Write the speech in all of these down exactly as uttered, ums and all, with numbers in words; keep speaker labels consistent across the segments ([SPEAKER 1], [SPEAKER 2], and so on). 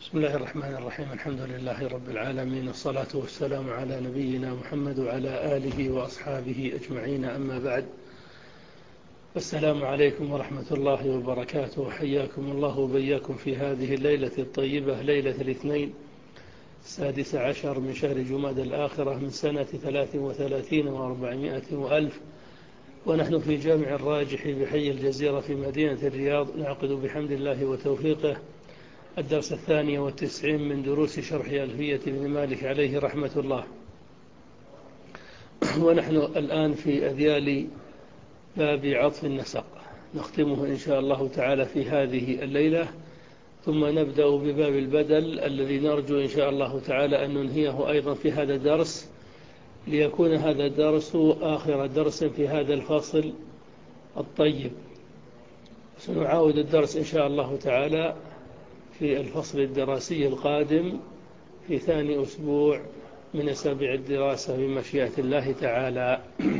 [SPEAKER 1] بسم الله الرحمن الرحيم. الحمد لله رب العالمين، والصلاة والسلام على نبينا محمد وعلى آله وأصحابه أجمعين، أما بعد. السلام عليكم ورحمة الله وبركاته. حياكم الله وبياكم في هذه الليلة الطيبة، ليلة الاثنين السادس عشر من شهر جماد الآخرة من سنة ثلاث وثلاثين وأربعمائة وألف، ونحن في جامع الراجح بحي الجزيرة في مدينة الرياض، نعقد بحمد الله وتوفيقه الدرس الثاني والتسعين من دروس شرح ألفية بن مالك عليه رحمة الله. ونحن الآن في أذيال باب عطف النسق، نختمه إن شاء الله تعالى في هذه الليلة، ثم نبدأ بباب البدل الذي نرجو إن شاء الله تعالى أن ننهيه أيضا في هذا الدرس، ليكون هذا الدرس آخر درس في هذا الفصل الطيب. سنعاود الدرس إن شاء الله تعالى في الفصل الدراسي القادم في ثاني أسبوع من أسابيع الدراسة بمشيئة الله تعالى.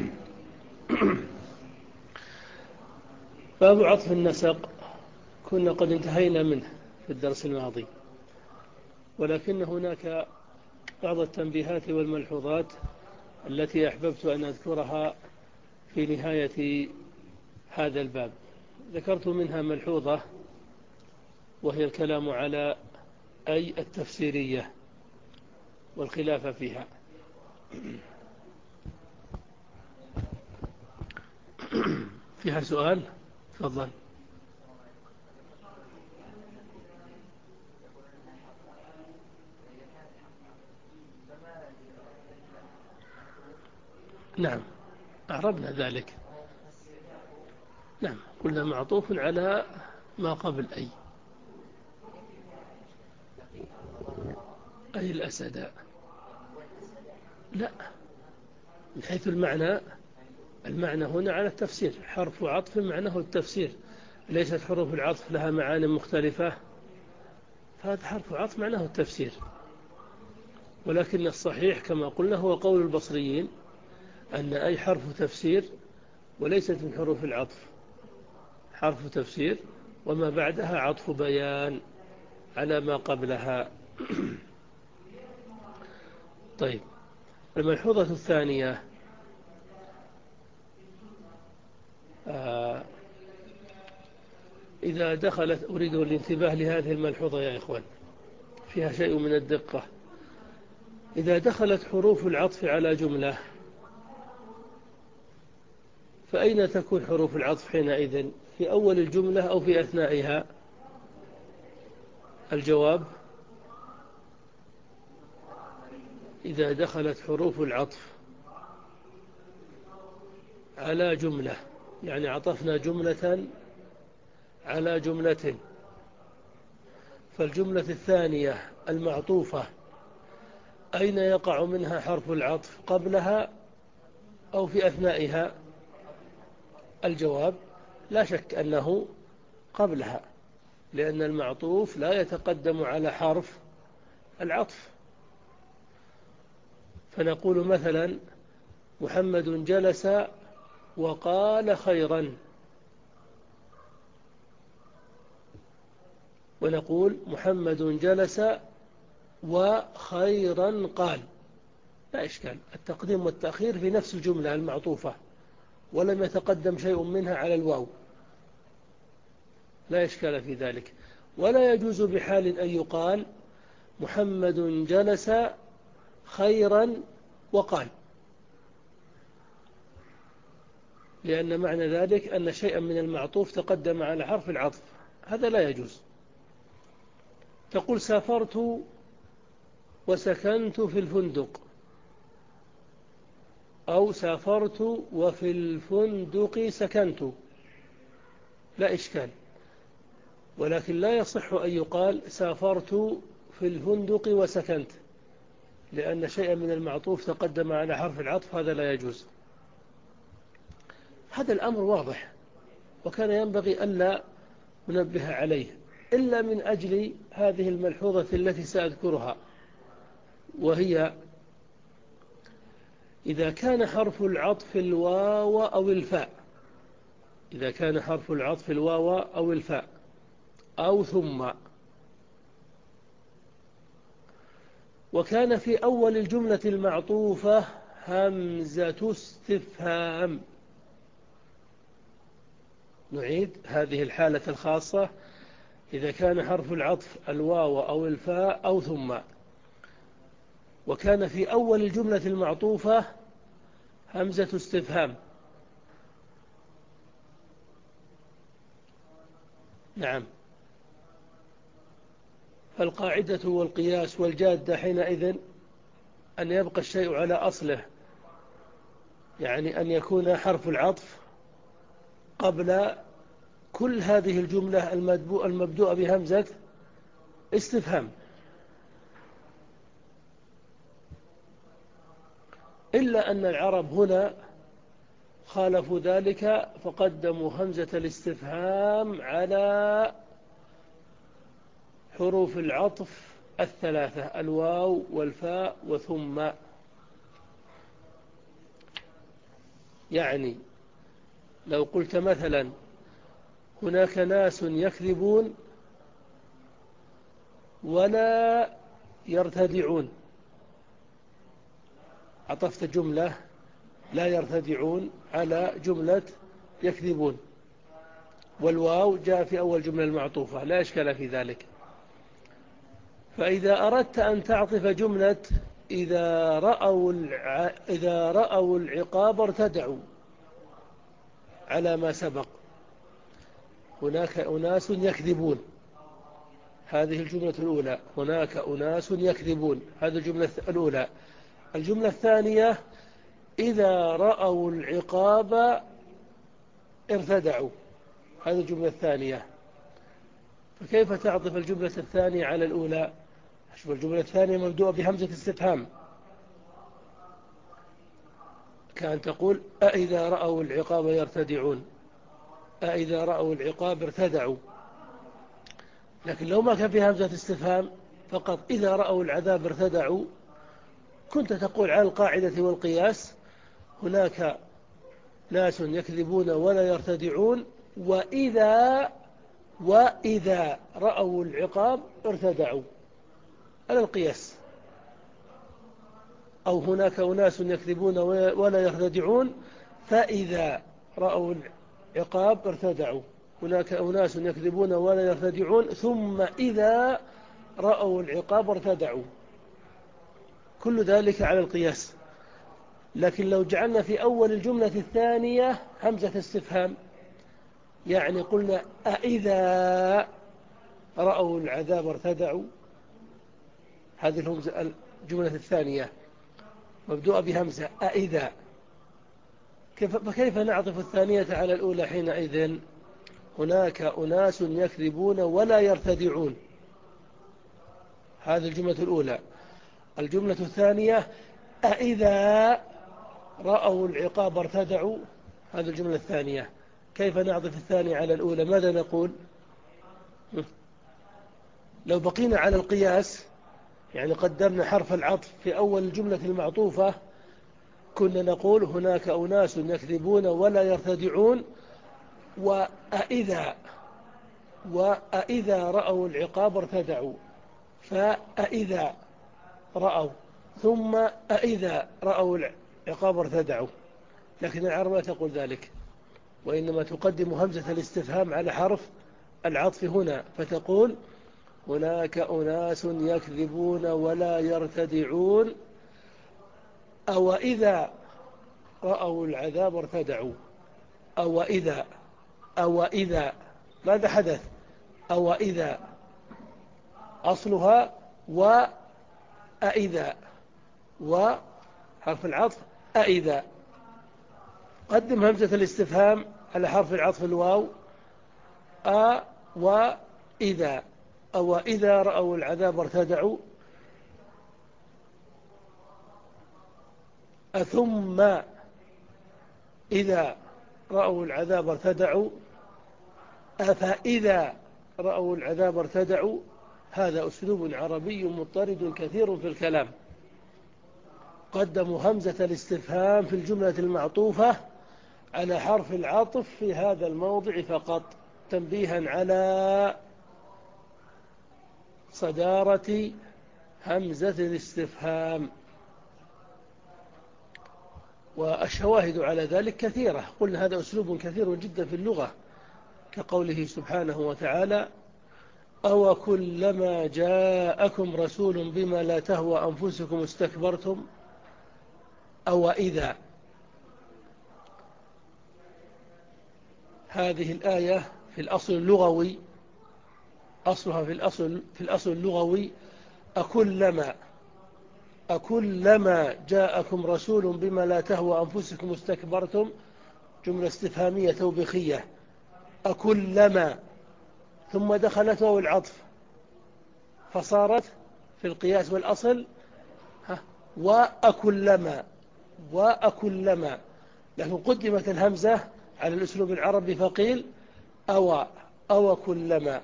[SPEAKER 1] باب عطف النسق كنا قد انتهينا منه في الدرس الماضي، ولكن هناك بعض التنبيهات والملحوظات التي أحببت أن أذكرها في نهاية هذا الباب. ذكرت منها ملحوظة وهي الكلام على أي التفسيرية والخلاف فيها. فيها سؤال؟ تفضل. نعم، أعربنا ذلك. نعم، قلنا معطوف على ما قبل أي أي الأسد. لا، من حيث المعنى، المعنى هنا على التفسير، حرف عطف معناه التفسير، ليست حروف العطف لها معاني مختلفة، فهذا حرف عطف معناه التفسير. ولكن الصحيح كما قلنا هو قول البصريين أن أي حرف تفسير وليست من حروف العطف، حرف تفسير وما بعدها عطف بيان على ما قبلها. طيب، الملحوظة الثانية، آه إذا دخلت، أريد الانتباه لهذه الملحوظة يا إخوان، فيها شيء من الدقة. إذا دخلت حروف العطف على جملة فأين تكون حروف العطف حينئذ؟ في أول الجملة أو في أثنائها؟ الجواب: إذا دخلت حروف العطف على جملة، يعني عطفنا جملة على جملة، فالجملة الثانية المعطوفة أين يقع منها حرف العطف؟ قبلها أو في أثنائها؟ الجواب: لا شك أنه قبلها، لأن المعطوف لا يتقدم على حرف العطف. فنقول مثلا: محمد جلس وقال خيرا، ونقول محمد جلس وخيرا قال، لا إشكال، التقديم والتأخير في نفس الجملة المعطوفة، ولم يتقدم شيء منها على الواو، لا إشكال في ذلك. ولا يجوز بحال أن يقال محمد جلس خيرا وقال، لأن معنى ذلك أن شيئا من المعطوف تقدم على حرف العطف، هذا لا يجوز. تقول سافرت وسكنت في الفندق، أو سافرت وفي الفندق سكنت، لا إشكال. ولكن لا يصح أن يقال سافرت في الفندق وسكنت، لأن شيئا من المعطوف تقدم على حرف العطف، هذا لا يجوز. هذا الأمر واضح، وكان ينبغي ألا ننبه عليه إلا من أجل هذه الملحوظة التي سأذكرها، وهي: إذا كان حرف العطف الواو أو الفاء، إذا كان حرف العطف الواو أو الفاء أو ثم، وكان في أول الجملة المعطوفة همزة استفهام. نعيد هذه الحالة الخاصة: إذا كان حرف العطف الواو أو الفاء أو ثم، وكان في أول الجملة المعطوفة همزة استفهام. نعم. فالقاعدة والقياس والجادة حينئذ أن يبقى الشيء على أصله، يعني أن يكون حرف العطف قبل كل هذه الجملة المبدوءة بهمزة استفهام، إلا أن العرب هنا خالفوا ذلك فقدموا همزة الاستفهام على حروف العطف الثلاثة: الواو والفاء وثم. يعني لو قلت مثلا: هناك ناس يكذبون ولا يرتدعون، عطفت جملة لا يرتدعون على جملة يكذبون، والواو جاء في أول جملة المعطوفة، لا إشكال في ذلك. فإذا أردت أن تعطف جملة إذا رأوا, الع... إذا رأوا العقاب ارتدعوا على ما سبق: هناك أناس يكذبون، هذه الجملة الأولى. هناك أناس يكذبون، هذه الجملة الأولى. الجملة الثانية: إذا رأوا العقاب ارتدعوا، هذه الجملة الثانية. فكيف تعطف الجملة الثانية على الأولى؟ شوف، الجملة الثانية مبدوءة بهمزة استفهام، كأن تقول: أإذا رأوا العقاب يرتدعون، أإذا رأوا العقاب ارتدعوا. لكن لو ما كان في همزة استفهام فقط إذا رأوا العذاب ارتدعوا، كنت تقول على القاعدة والقياس: هناك ناس يكذبون ولا يرتدعون، وإذا وإذا رأوا العقاب ارتدعوا، على القياس. أو هناك أناس يكذبون ولا يرتدعون، فإذا رأوا العقاب ارتدعوا. هناك أناس يكذبون ولا يرتدعون، ثم إذا رأوا العقاب ارتدعوا. كل ذلك على القياس. لكن لو جعلنا في أول الجملة الثانية همزة استفهام، يعني قلنا: أإذا رأوا العذاب ارتدعوا، هذه الجملة الثانية مبدوءة بهمزة أإذا، فكيف نعطف الثانية على الأولى حينئذ؟ هناك أناس يكذبون ولا يرتدعون، هذه الجملة الأولى. الجملة الثانية: أإذا رأوا العقاب ارتدعوا، هذه الجملة الثانية. كيف نعطف الثانية على الأولى؟ ماذا نقول؟ لو بقينا على القياس، يعني قدمنا حرف العطف في أول الجملة المعطوفة، كنا نقول: هناك أناس يكذبون ولا يرتدعون، وأإذا وأإذا رأوا العقاب ارتدعوا. فأإذا رأوا ثم أإذا رأوا العقاب ارتدعوا. لكن العرب لا تقول ذلك، وإنما تقدم همزة الاستفهام على حرف العطف هنا، فتقول: هناك أناس يكذبون ولا يرتدعون، أو إذا رأوا العذاب ارتدعوا. أو إذا أو إذا ماذا حدث؟ أو إذا أصلها وأإذا، وحرف العطف أإذا. قدم همزة الاستفهام على حرف العطف الواو: أ وإذا. أو إذا رأوا العذاب ارتدعوا. أثم إذا رأوا العذاب ارتدعوا. أفإذا رأوا العذاب ارتدعوا. هذا أسلوب عربي مضطرد كثير في الكلام. قدموا همزة الاستفهام في الجملة المعطوفة على حرف العطف في هذا الموضع فقط، تنبيها على صدارة همزة الاستفهام. والشواهد على ذلك كثيرة، قلنا هذا أسلوب كثير جدا في اللغة، كقوله سبحانه وتعالى: أو كلما جاءكم رسول بما لا تهوى أنفسكم استكبرتم أو إذا. هذه الآية في الأصل اللغوي، أصلها في الأصل, في الأصل اللغوي أكلما أكلما جاءكم رسول بما لا تهوى أنفسكم استكبرتم، جملة استفهامية توبيخية. أكلما، ثم دخلت واو العطف فصارت في القياس والأصل وأكلما وأكلما، لكن قدمت الهمزة على الأسلوب العربي فقيل أو أو كلما.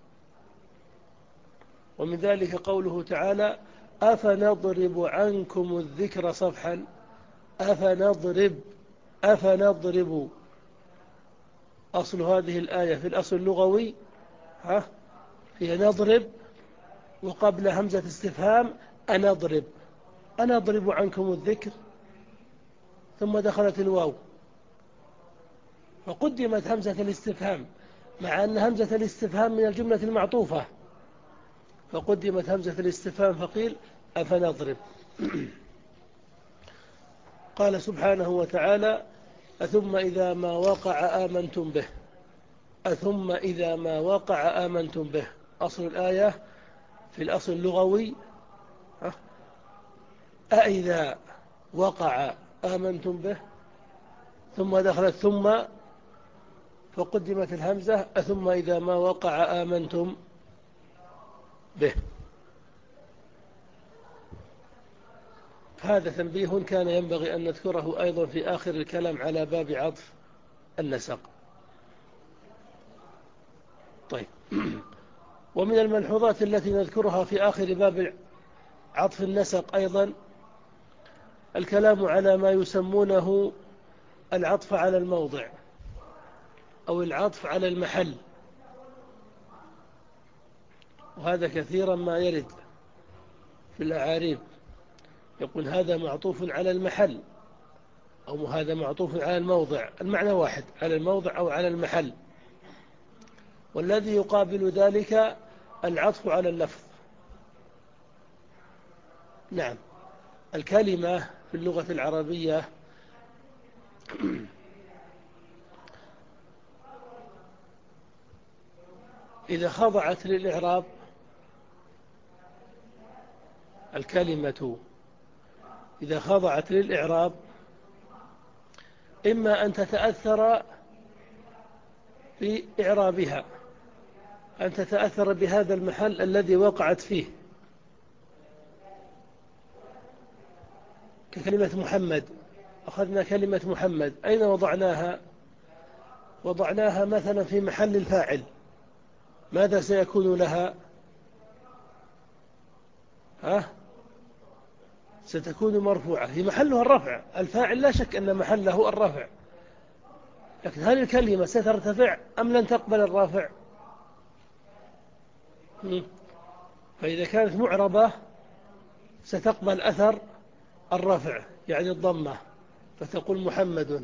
[SPEAKER 1] ومن ذلك قوله تعالى: أفنضرب عنكم الذكر صفحا. أفنضرب أفنضرب، أصل هذه الآية في الأصل اللغوي ها هي نضرب، وقبل همزة استفهام أنضرب أنضرب عنكم الذكر، ثم دخلت الواو فقدمت همزة الاستفهام، مع أن همزة الاستفهام من الجملة المعطوفة، فقدمت همزة الاستفهام فقيل أفنضرب. قال سبحانه وتعالى: أثم إذا ما وقع آمنتم به. أثم إذا ما وقع آمنتم به، أصل الآية في الأصل اللغوي أإذا وقع آمنتم به، ثم دخلت ثم فقدمت الهمزة أثم إذا ما وقع آمنتم به. هذا تنبيه كان ينبغي أن نذكره أيضا في آخر الكلام على باب عطف النسق. طيب، ومن الملحوظات التي نذكرها في آخر باب عطف النسق أيضا الكلام على ما يسمونه العطف على الموضع أو العطف على المحل، وهذا كثيرا ما يرد في الأعاريب، يقول هذا معطوف على المحل أو هذا معطوف على الموضع، المعنى واحد، على الموضع أو على المحل. والذي يقابل ذلك العطف على اللفظ. نعم، الكلمة في اللغة العربية إذا خضعت للإعراب، الكلمة إذا خضعت للإعراب إما أن تتأثر بإعرابها، أن تتأثر بهذا المحل الذي وقعت فيه، ككلمة محمد. أخذنا كلمة محمد، أين وضعناها؟ وضعناها مثلا في محل الفاعل، ماذا سيكون لها؟ ها؟ ستكون مرفوعة، هي محلها الرفع، الفاعل لا شك أن محله الرفع، لكن هل الكلمة سترتفع أم لن تقبل الرافع؟ فإذا كانت معربة ستقبل أثر الرفع، يعني الضمة، فتقول محمد.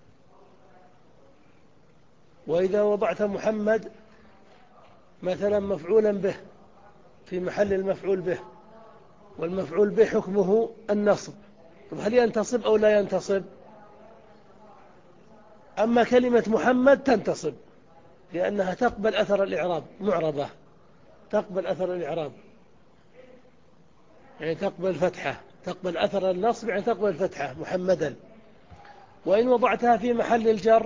[SPEAKER 1] وإذا وضعت محمد مثلا مفعولا به في محل المفعول به، والمفعول به حكمه النصب، هل ينتصب أو لا ينتصب؟ أما كلمة محمد تنتصب، لأنها تقبل أثر الإعراب، معربة تقبل أثر الإعراب، يعني تقبل فتحة، تقبل أثر النصب، يعني تقبل فتحة محمدا. وإن وضعتها في محل الجر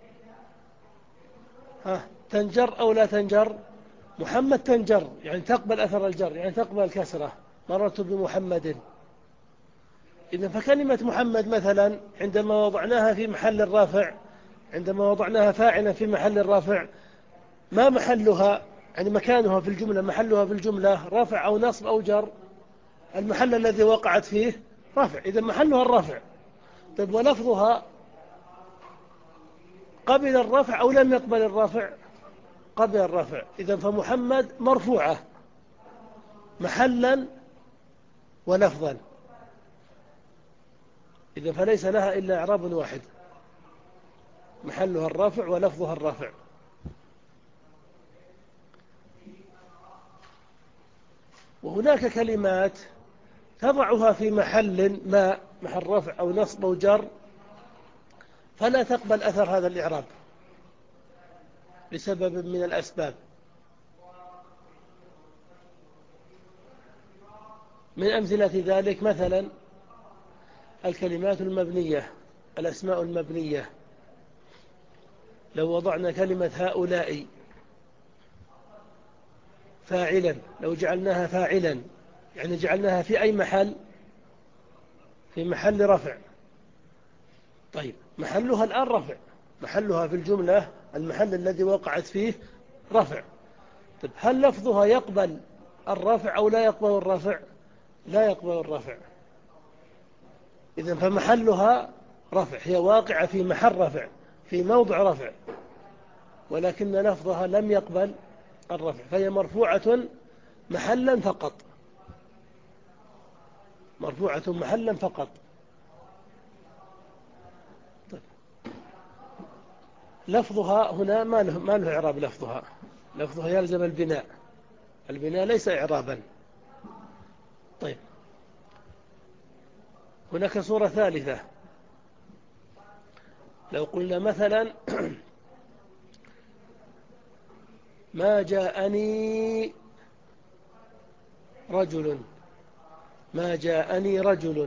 [SPEAKER 1] ها تنجر أو لا تنجر؟ محمد تنجر، يعني تقبل أثر الجر، يعني تقبل كسرة، مررت بمحمد. إذن فكلمة محمد مثلا عندما وضعناها في محل الرافع، عندما وضعناها فاعلا في محل الرافع، ما محلها، يعني مكانها في الجملة، محلها في الجملة رفع أو نصب أو جر؟ المحل الذي وقعت فيه رفع، إذا محلها الرفع. طيب، ولفظها قبل الرفع أو لم يقبل الرفع؟ قبل الرفع. إذا فمحمد مرفوعة محلا ولفظا، إذا فليس لها إلا إعراب واحد، محلها الرفع ولفظها الرفع. وهناك كلمات تضعها في محل ما، محل رفع أو نصب أو جر، فلا تقبل أثر هذا الإعراب لسبب من الأسباب. من أمثلة ذلك مثلا الكلمات المبنية، الأسماء المبنية. لو وضعنا كلمة هؤلاء فاعلا، لو جعلناها فاعلا يعني جعلناها في أي محل؟ في محل رفع. طيب محلها الآن رفع، محلها في الجملة المحل الذي وقعت فيه رفع. طيب هل لفظها يقبل الرفع أو لا يقبل الرفع؟ لا يقبل الرفع. إذن فمحلها رفع، هي واقعة في محل رفع، في موضع رفع، ولكن لفظها لم يقبل الرفع، فهي مرفوعة محلا فقط، مرفوعة محلا فقط. طيب. لفظها هنا ما له, ما له إعراب. لفظها لفظها يلزم البناء، البناء ليس إعرابا. طيب هناك صورة ثالثة. لو قلنا مثلا ما جاءني رجل، ما جاءني رجل،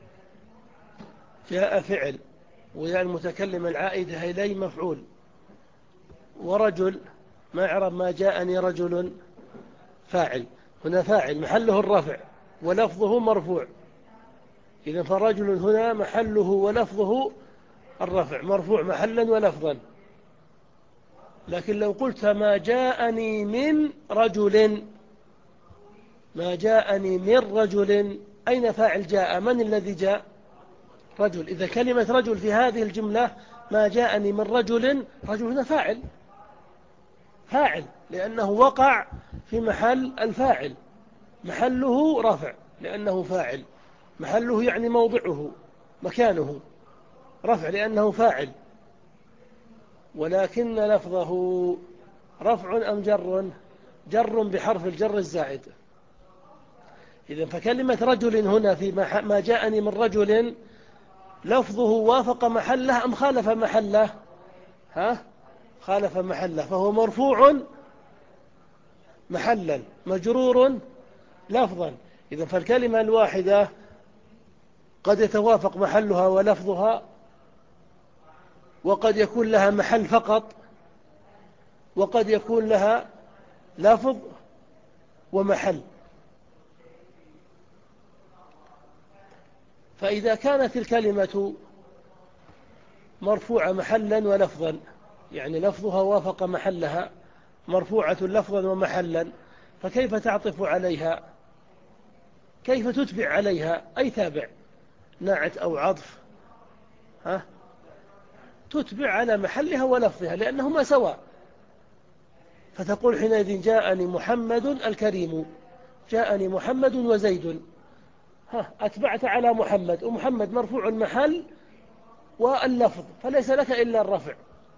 [SPEAKER 1] جاء فعل ويا المتكلم العائدة إليه مفعول، ورجل ما إعراب ما جاءني رجل؟ فاعل. هنا فاعل محله الرفع ولفظه مرفوع، إذن فرجل هنا محله ولفظه الرفع، مرفوع محلا ولفظا. لكن لو قلت ما جاءني من رجل، ما جاءني من رجل، أين فاعل جاء؟ من الذي جاء؟ رجل. إذا كلمة رجل في هذه الجملة ما جاءني من رجل، رجل هنا فاعل، فاعل لأنه وقع في محل الفاعل، محله رفع لأنه فاعل، محله يعني موضعه مكانه رفع لأنه فاعل. ولكن لفظه رفع أم جر؟ جر بحرف الجر الزائد. إذن فكلمة رجل هنا في ما جاءني من رجل لفظه وافق محله أم خالف محله؟ ها؟ خالف محله، فهو مرفوع محلا مجرور لفظا. إذن فالكلمة الواحدة قد يتوافق محلها ولفظها، وقد يكون لها محل فقط، وقد يكون لها لفظ ومحل. فإذا كانت الكلمة مرفوعة محلا ولفظا، يعني لفظها وافق محلها، مرفوعة لفظا ومحلا، فكيف تعطف عليها؟ كيف تتبع عليها؟ أي تابع، ناعت أو عطف، ها؟ تتبع على محلها ولفظها لأنهما سواء. فتقول حينئذ جاءني محمد الكريم، جاءني محمد وزيد، ها أتبعت على محمد، ومحمد مرفوع المحل واللفظ، فليس لك إلا الرفع.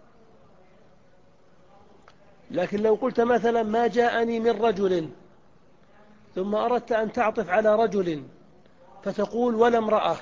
[SPEAKER 1] لكن لو قلت مثلا ما جاءني من رجل، ثم أردت أن تعطف على رجل فتقول ولا امرأة،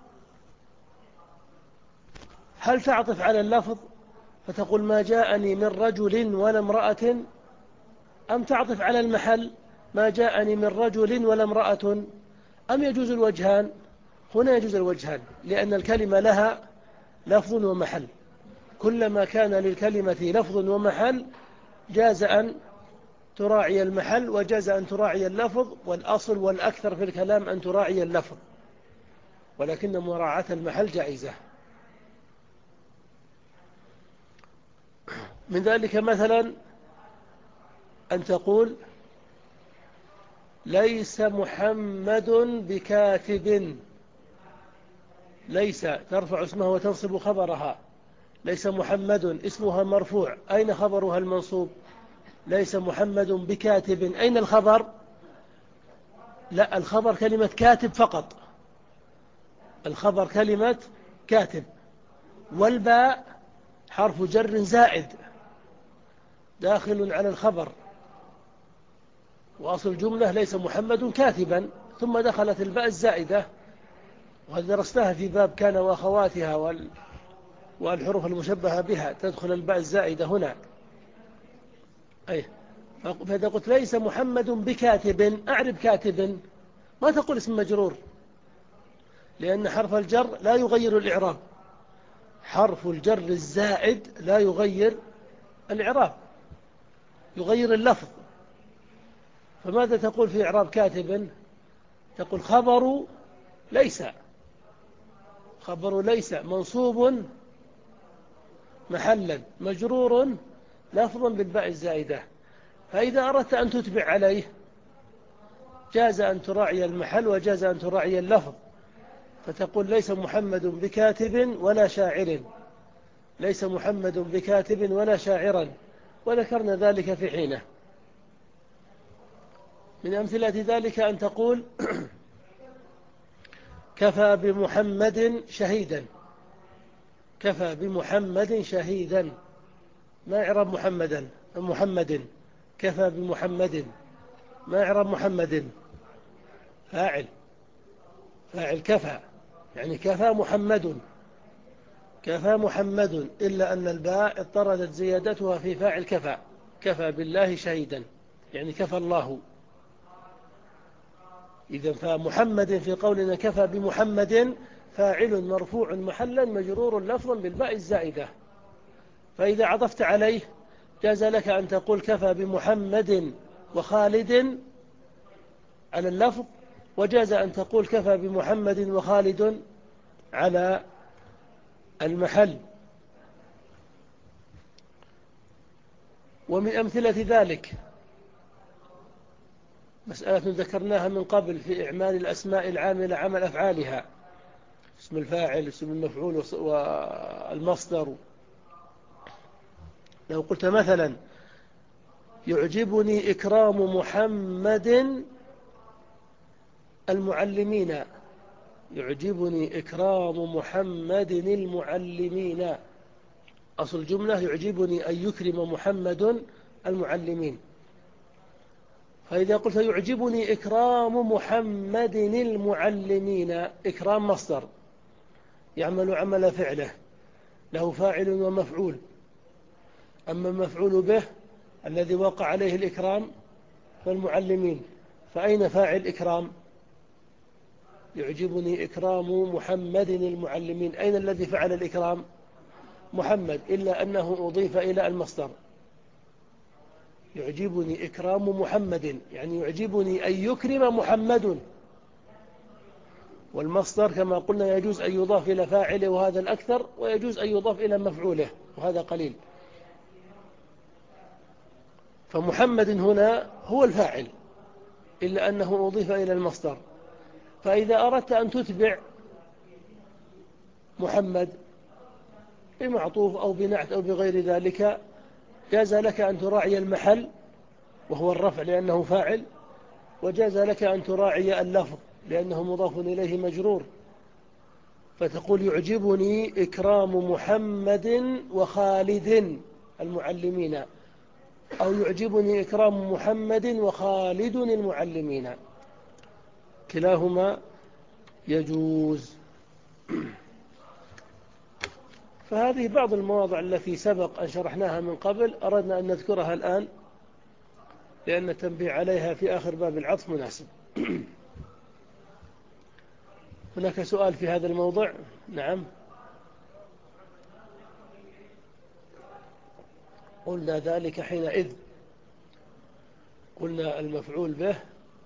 [SPEAKER 1] هل تعطف على اللفظ فتقول ما جاءني من رجل ولا امرأة، أم تعطف على المحل ما جاءني من رجل ولا امرأة، أم يجوز الوجهان؟ هنا يجوز الوجهان، لأن الكلمة لها لفظ ومحل، كلما كان للكلمة لفظ ومحل جاز أن تراعي المحل وجاز أن تراعي اللفظ، والأصل والأكثر في الكلام أن تراعي اللفظ، ولكن مراعاة المحل جائزة. من ذلك مثلا أن تقول ليس محمد بكاتب، ليس ترفع اسمها وتنصب خبرها، ليس محمد اسمها مرفوع، أين خبرها المنصوب؟ ليس محمد بكاتب، أين الخبر؟ لا، الخبر كلمة كاتب فقط، الخبر كلمة كاتب، والباء حرف جر زائد داخل على الخبر، وأصل الجملة ليس محمد كاتبا، ثم دخلت الباء الزائدة، وهذا درسناها في باب كان وأخواتها وال... والحروف المشبهة بها تدخل الباء الزائدة هنا. أي فإذا قلت ليس محمد بكاتب، أعرب كاتب، ما تقول اسم مجرور، لأن حرف الجر لا يغير الإعراب، حرف الجر الزائد لا يغير الإعراب، يغير اللفظ. فماذا تقول في إعراب كاتب؟ تقول خبر ليس، خبر ليس منصوب محلا مجرور لفظا بالباء الزائدة. فإذا أردت أن تتبع عليه جاز أن تراعي المحل وجاز أن تراعي اللفظ، فتقول ليس محمد بكاتب ولا شاعر، ليس محمد بكاتب ولا شاعرا، وذكرنا ذلك في حينه. من أمثلة ذلك أن تقول كفى بمحمد شهيدا، كفى بمحمد شهيدا، ما إعراب محمدا محمد؟ كفى بمحمد، ما إعراب محمد؟ فاعل، فاعل كفى، يعني كفى محمد، كفى محمد، إلا أن الباء اضطردت زيادتها في فاعل كفى، كفى بالله شهيدا، يعني كفى الله. إذا فمحمد في قولنا كفى بمحمد فاعل مرفوع محلا مجرور لفظا بالباء الزائدة. فإذا عطفت عليه جاز لك أن تقول كفى بمحمد وخالد على اللفظ، وجاز أن تقول كفى بمحمد وخالد على المحل. ومن أمثلة ذلك مسألة ذكرناها من قبل في إعمال الأسماء العاملة عمل أفعالها، اسم الفاعل، اسم المفعول، والمصدر. لو قلت مثلا يعجبني إكرام محمد المعلمين، يعجبني إكرام محمد المعلمين، أصل الجملة يعجبني أن يكرم محمد المعلمين. فإذا قلت يعجبني إكرام محمد المعلمين، إكرام مصدر يعمل عمل فعله، له فاعل ومفعول، أما المفعول به الذي وقع عليه الإكرام فالمعلمين، فأين فاعل إكرام؟ يعجبني إكرام محمد المعلمين، أين الذي فعل الإكرام؟ محمد، إلا أنه أضيف إلى المصدر. يعجبني إكرام محمد، يعني يعجبني أن يكرم محمد، والمصدر كما قلنا يجوز أن يضاف إلى فاعله وهذا الأكثر، ويجوز أن يضاف إلى مفعوله وهذا قليل. فمحمد هنا هو الفاعل إلا أنه أضيف إلى المصدر. فإذا أردت أن تتبع محمد بمعطوف أو بنعت أو بغير ذلك جاز لك أن تراعي المحل وهو الرفع لأنه فاعل، وجاز لك أن تراعي اللفظ لأنه مضاف إليه مجرور، فتقول يعجبني إكرام محمد وخالد المعلمين، أو يعجبني إكرام محمد وخالد المعلمين، كلاهما يجوز. فهذه بعض المواضع التي سبق أن شرحناها من قبل، أردنا أن نذكرها الآن لأن التنبيه عليها في آخر باب العطف مناسب. هناك سؤال في هذا الموضع؟ نعم. قلنا ذلك حينئذ، قلنا المفعول به،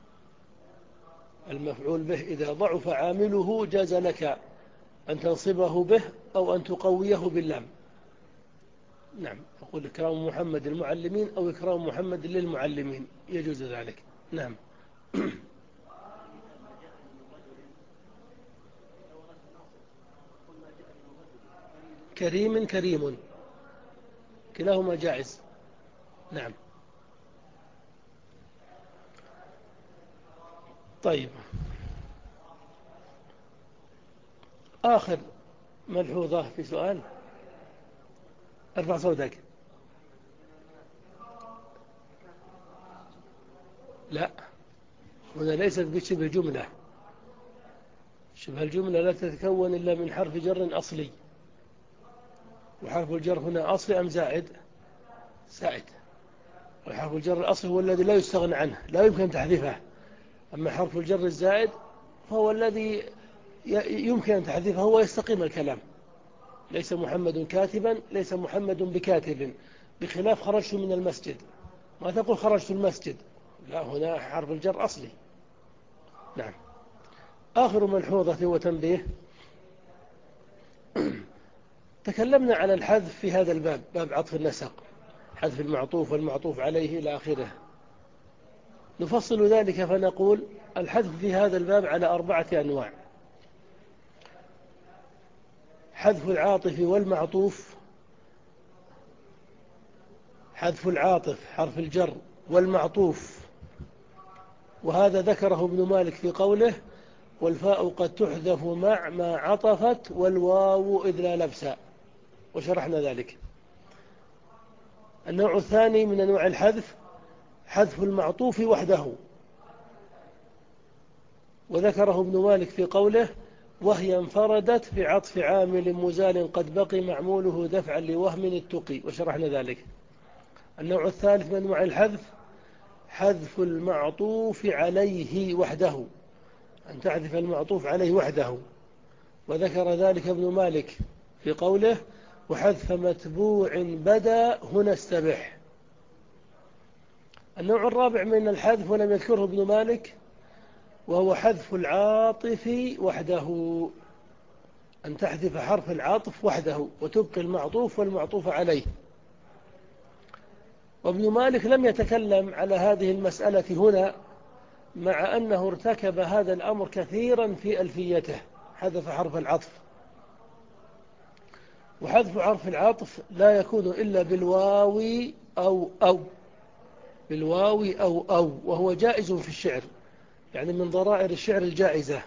[SPEAKER 1] المفعول به إذا ضعف عامله جاز لك أن تنصبه به أو أن تقويه باللام. نعم، أقول إكرام محمد المعلمين أو إكرام محمد للمعلمين يجوز ذلك. نعم. كريم كريم، كلاهما جائز. نعم. طيب، آخر ملحوظة في سؤال. ارفع صوتك. لا، هنا ليست بشبه جملة. شبه الجملة لا تتكون إلا من حرف جر أصلي، وحرف الجر هنا أصلي أم زائد؟ زائد. وحرف الجر الأصلي هو الذي لا يستغنى عنه، لا يمكن تحذيفه. أما حرف الجر الزائد فهو الذي يمكن أن تحذيفه، هو يستقيم الكلام. ليس محمد كاتبا، ليس محمد بكاتب، بخلاف خرجت من المسجد، ما تقول خرجت المسجد، لا، هنا حرف الجر أصلي. نعم. آخر ملحوظة وتنبيه. تكلمنا على الحذف في هذا الباب، باب عطف النسق، حذف المعطوف والمعطوف عليه إلى آخره. نفصل ذلك فنقول الحذف في هذا الباب على أربعة أنواع: حذف العاطف والمعطوف، حذف العاطف حرف الجر والمعطوف، وهذا ذكره ابن مالك في قوله: والفاء قد تحذف مع ما عطفت والواو إذ لا لبس، وشرحنا ذلك. النوع الثاني من أنواع الحذف حذف المعطوف وحده، وذكره ابن مالك في قوله: وهي انفردت بعطف عامل مزال قد بقي معموله دفعا لوهم التقي، وشرحنا ذلك. النوع الثالث من أنواع الحذف حذف المعطوف عليه وحده، أن تحذف المعطوف عليه وحده، وذكر ذلك ابن مالك في قوله: وحذف متبوع بدا هنا استبح. النوع الرابع من الحذف ولم يذكره ابن مالك، وهو حذف العاطف وحده، أن تحذف حرف العطف وحده وتبقي المعطوف والمعطوف عليه. وابن مالك لم يتكلم على هذه المسألة هنا، مع أنه ارتكب هذا الأمر كثيرا في ألفيته، حذف حرف العطف. وحذف حرف العطف لا يكون إلا بالواو أو أو بالواو أو أو وهو جائز في الشعر، يعني من ضرائر الشعر الجائزة.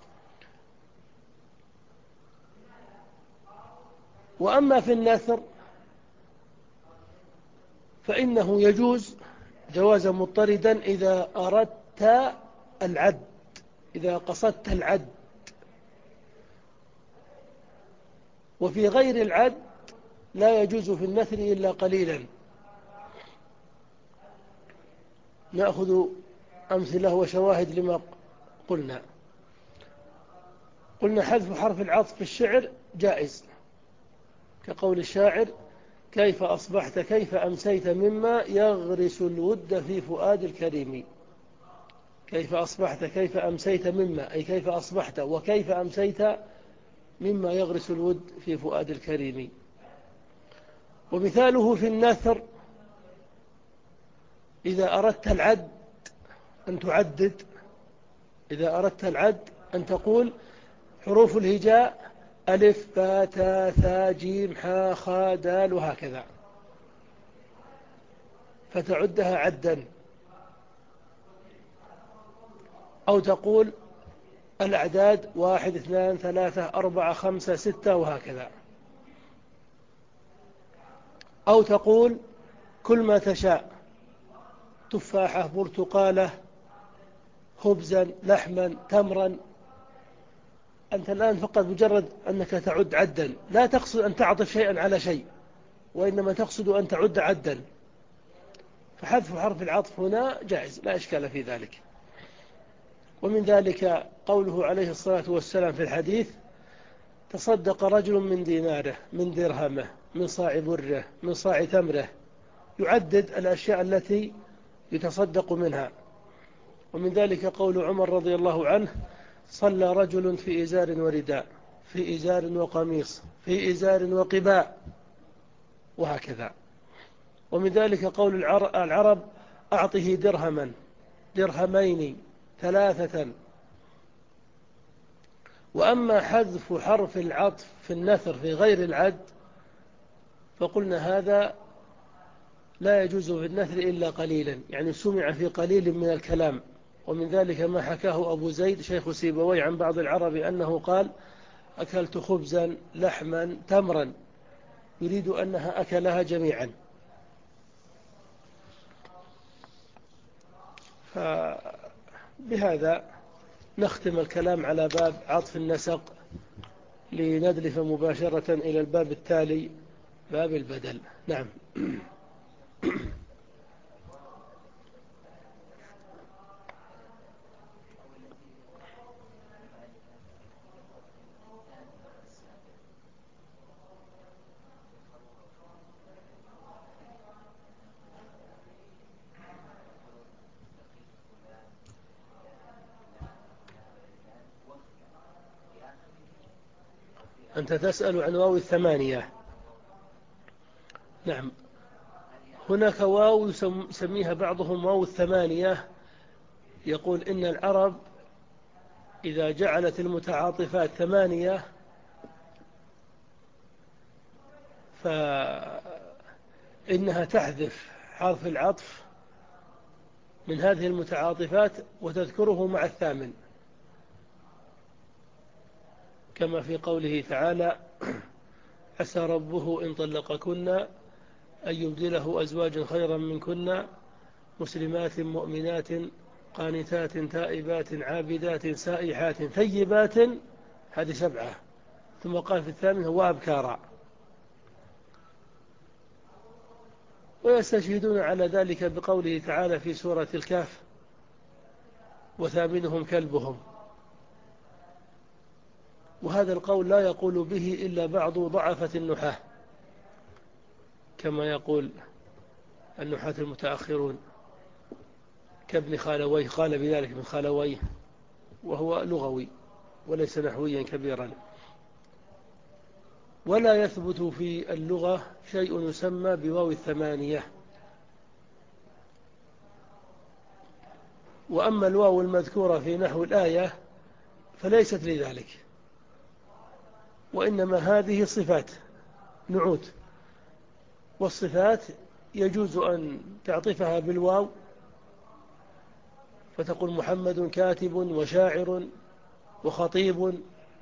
[SPEAKER 1] وأما في النثر فإنه يجوز جوازا مضطردا إذا أردت العد، إذا قصدت العد. وفي غير العد لا يجوز في النثر إلا قليلا. نأخذ أمثلة وشواهد لما قلنا. قلنا حذف حرف العطف في الشعر جائز، كقول الشاعر: كيف أصبحت كيف أمسيت مما يغرس الود في فؤاد الكريم. كيف أصبحت كيف أمسيت مما، أي كيف أصبحت وكيف أمسيت مما يغرس الود في فؤاد الكريم. ومثاله في النثر: إذا أردت العد أن تعدد، إذا أردت العد أن تقول حروف الهجاء ألف باء تاء ثاء جيم حاء خاء دال وهكذا، فتعدها عدا. أو تقول الأعداد واحد اثنان ثلاثة أربعة خمسة ستة وهكذا. أو تقول كل ما تشاء: تفاحة برتقالة خبزا لحما تمرا. أنت الآن فقط مجرد أنك تعد عدا، لا تقصد أن تعطف شيئا على شيء، وإنما تقصد أن تعد عدا. فحذف حرف العطف هنا جائز، لا إشكال في ذلك. ومن ذلك قوله عليه الصلاة والسلام في الحديث: تصدق رجل من ديناره من درهمه من صاع بره من صاع تمره، يعدد الأشياء التي يتصدق منها. ومن ذلك قول عمر رضي الله عنه: صلى رجل في إزار ورداء في إزار وقميص في إزار وقباء، وهكذا. ومن ذلك قول العرب: أعطه درهما درهمين ثلاثة. وأما حذف حرف العطف في النثر في غير العد فقلنا هذا لا يجوز في النثر إلا قليلا، يعني سمع في قليل من الكلام، ومن ذلك ما حكاه أبو زيد شيخ سيبوي عن بعض العرب أنه قال: أكلت خبزا لحما تمرا، يريد أنها أكلها جميعا. فبهذا نختم الكلام على باب عطف النسق، لندلف مباشرة إلى الباب التالي، باب البدل. نعم. أنت تسأل عن واو الثمانية. نعم، هناك واو يسميها بعضهم واو الثمانية. يقول إن العرب إذا جعلت المتعاطفات ثمانية فإنها تحذف حرف العطف من هذه المتعاطفات وتذكره مع الثامن، كما في قوله تعالى: عسى ربه إن طلقكن أن يبدله أزواجا خيرا منكن مسلمات مؤمنات قانتات تائبات عابدات سائحات ثيبات. هذه سبعة. ثم قال في الثامن: وأبكارا. ويستشهدون على ذلك بقوله تعالى في سورة الكهف: وثامنهم كلبهم. وهذا القول لا يقول به إلا بعض ضعفة النحاة، كما يقول النحاة المتأخرون كابن خالويه، قال بذلك ابن خالويه، وهو لغوي وليس نحويا كبيرا. ولا يثبت في اللغة شيء يسمى بواو الثمانية. وأما الواو المذكورة في نحو الآية فليست لذلك، وإنما هذه صفات نعوت، والصفات يجوز أن تعطفها بالواو فتقول محمد كاتب وشاعر وخطيب،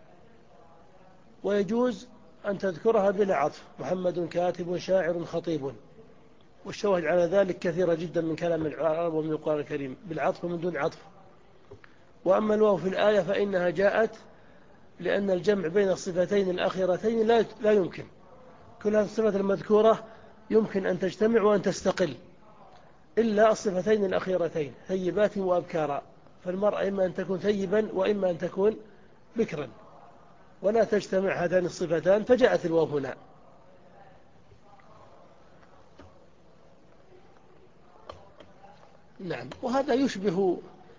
[SPEAKER 1] ويجوز أن تذكرها بلا عطف: محمد كاتب شاعر خطيب. والشواهد على ذلك كثيرة جدا من كلام العرب ومن القرآن الكريم بالعطف ومن دون عطف. وأما الواو في الآية فإنها جاءت لأن الجمع بين الصفتين الأخيرتين لا لا يمكن. كل هذه الصفات المذكورة يمكن أن تجتمع وأن تستقل، إلا الصفتين الأخيرتين ثيبات وأبكارا، فالمرأة إما أن تكون ثيبا وإما أن تكون بكرا، ولا تجتمع هاتان الصفتان، فجاءت الواو هنا. نعم. وهذا يشبه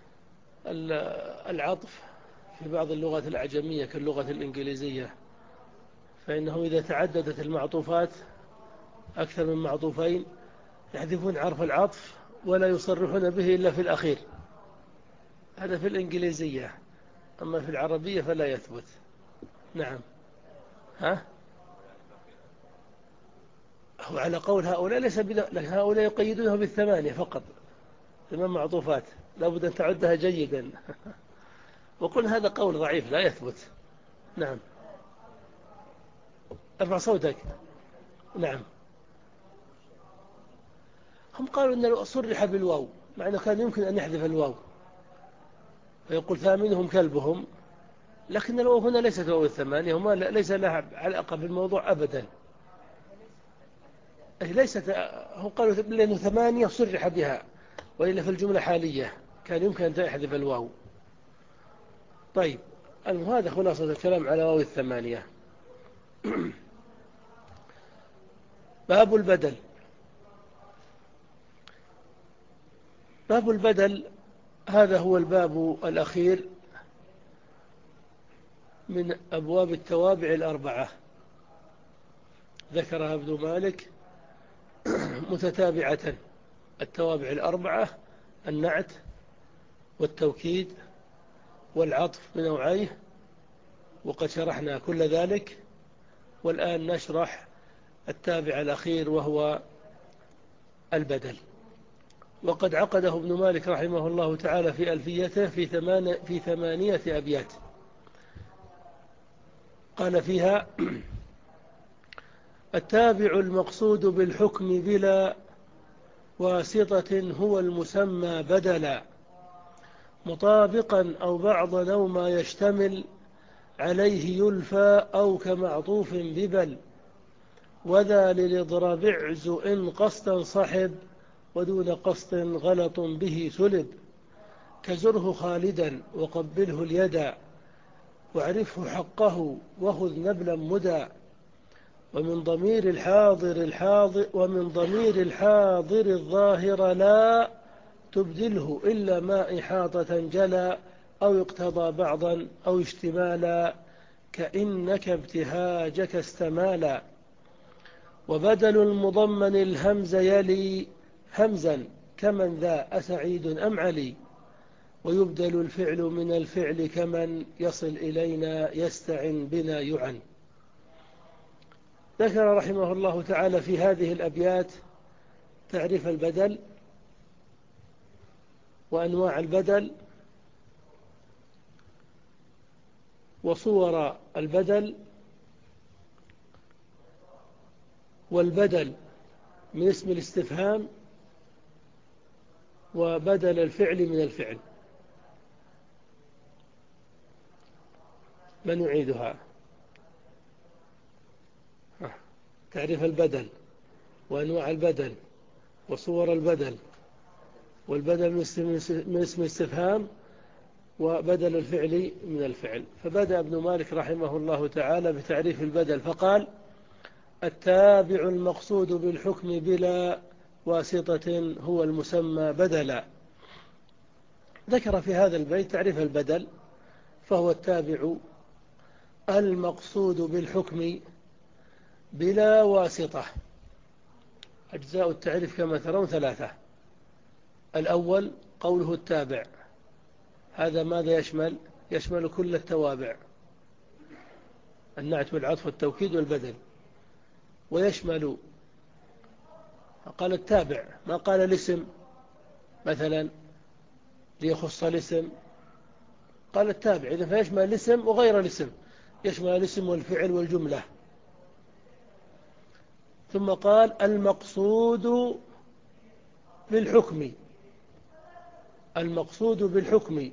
[SPEAKER 1] العطف في بعض اللغات الأعجمية كاللغة الإنجليزية، فإنه إذا تعددت المعطوفات أكثر من معطوفين يحذفون حرف العطف ولا يصرحون به إلا في الأخير. هذا في الإنجليزية، أما في العربية فلا يثبت. نعم. ها؟ هو على قول هؤلاء ليس بذلك، هؤلاء يقيدونه بالثمانية فقط، ثمان معطوفات لا بد أن تعدها جيدا. وقل هذا قول ضعيف لا يثبت. نعم. ارفع صوتك. نعم. هم قالوا أن صرح بالواو، مع أنه كان يمكن أن يحذف الواو فيقول ثامنهم كلبهم، لكن الواو هنا ليست واو الثمانية، وما ليس لها علاقة بالموضوع أبدا. ليست، هم قالوا لأنه ثمانية صرح بها، وإلا في الجملة حالية كان يمكن أن يحذف الواو. طيب، هذا خلاصة الكلام على واو الثمانية. باب البدل. باب البدل هذا هو الباب الأخير من أبواب التوابع الأربعة، ذكرها ابن مالك متتابعة. التوابع الأربعة: النعت والتوكيد والعطف بنوعيه، وقد شرحنا كل ذلك. والآن نشرح التابع الأخير وهو البدل. وقد عقده ابن مالك رحمه الله تعالى في ألفيته في, ثمان في ثمانية أبيات. قال فيها: التابع المقصود بالحكم بلا واسطة هو المسمى بدلا، مطابقا أو بعضا أو ما يشتمل عليه يلفى أو كمعطوف ببل، وذا للإضراب اعز إن قصدا صحب ودون قصد غلط به سلب، كزره خالدا وقبله اليدا واعرفه حقه وخذ نبلا مدى، ومن ضمير الحاضر الحاضر ومن ضمير الحاضر الظاهر لا تبدله إلا ما إحاطة جلا أو اقتضى بعضا أو اشتمالا كإنك ابتهاجك استمالا، وبدل المضمن الهمز يلي همزا كمن ذا أسعيد أم علي، ويبدل الفعل من الفعل كمن يصل إلينا يستعن بنا يعن. ذكر رحمه الله تعالى في هذه الأبيات تعريف البدل وأنواع البدل وصور البدل، والبدل من اسم الاستفهام، وبدل الفعل من الفعل. من يعيدها؟ تعريف البدل وأنواع البدل وصور البدل، والبدل من اسم الاستفهام، وبدل الفعل من الفعل. فبدأ ابن مالك رحمه الله تعالى بتعريف البدل فقال: التابع المقصود بالحكم بلا واسطة هو المسمى بدلا. ذكر في هذا البيت تعريف البدل، فهو التابع المقصود بالحكم بلا واسطة. أجزاء التعريف كما ترون ثلاثة. الأول قوله التابع، هذا ماذا يشمل؟ يشمل كل التوابع، النعت والعطف والتوكيد والبدل، ويشمل، قال التابع ما قال الاسم مثلا ليخص الاسم، قال التابع إذا فيشمل الاسم وغير الاسم، يشمل الاسم والفعل والجملة. ثم قال المقصود بالحكم، المقصود بالحكم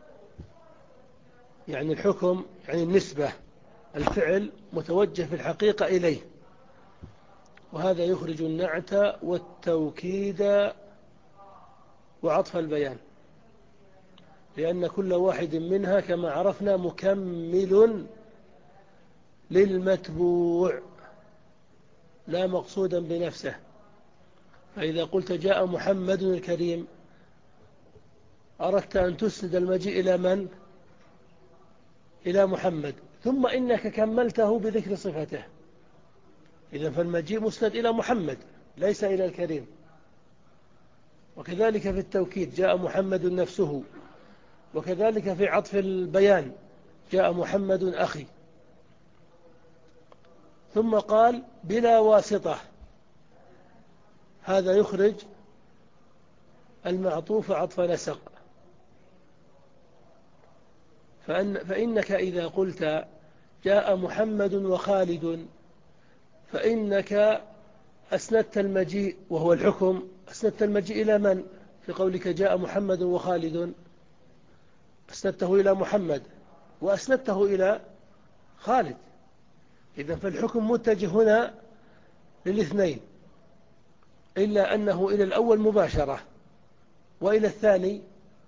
[SPEAKER 1] يعني الحكم يعني النسبة، الفعل متوجه في الحقيقة إليه، وهذا يخرج النعت والتوكيد وعطف البيان، لأن كل واحد منها كما عرفنا مكمل للمتبوع لا مقصودا بنفسه. فإذا قلت جاء محمد الكريم أردت أن تسند المجيء إلى من؟ إلى محمد، ثم إنك كملته بذكر صفته، إذن فالمجيء مسند إلى محمد ليس إلى الكريم. وكذلك في التوكيد جاء محمد نفسه، وكذلك في عطف البيان جاء محمد أخي. ثم قال بلا واسطة، هذا يخرج المعطوف عطف نسق. فأن فإنك إذا قلت جاء محمد وخالد فإنك أسندت المجيء وهو الحكم، أسندت المجيء إلى من؟ في قولك جاء محمد وخالد أسندته إلى محمد وأسندته إلى خالد، إذن فالحكم متجه هنا للاثنين، إلا أنه إلى الأول مباشرة وإلى الثاني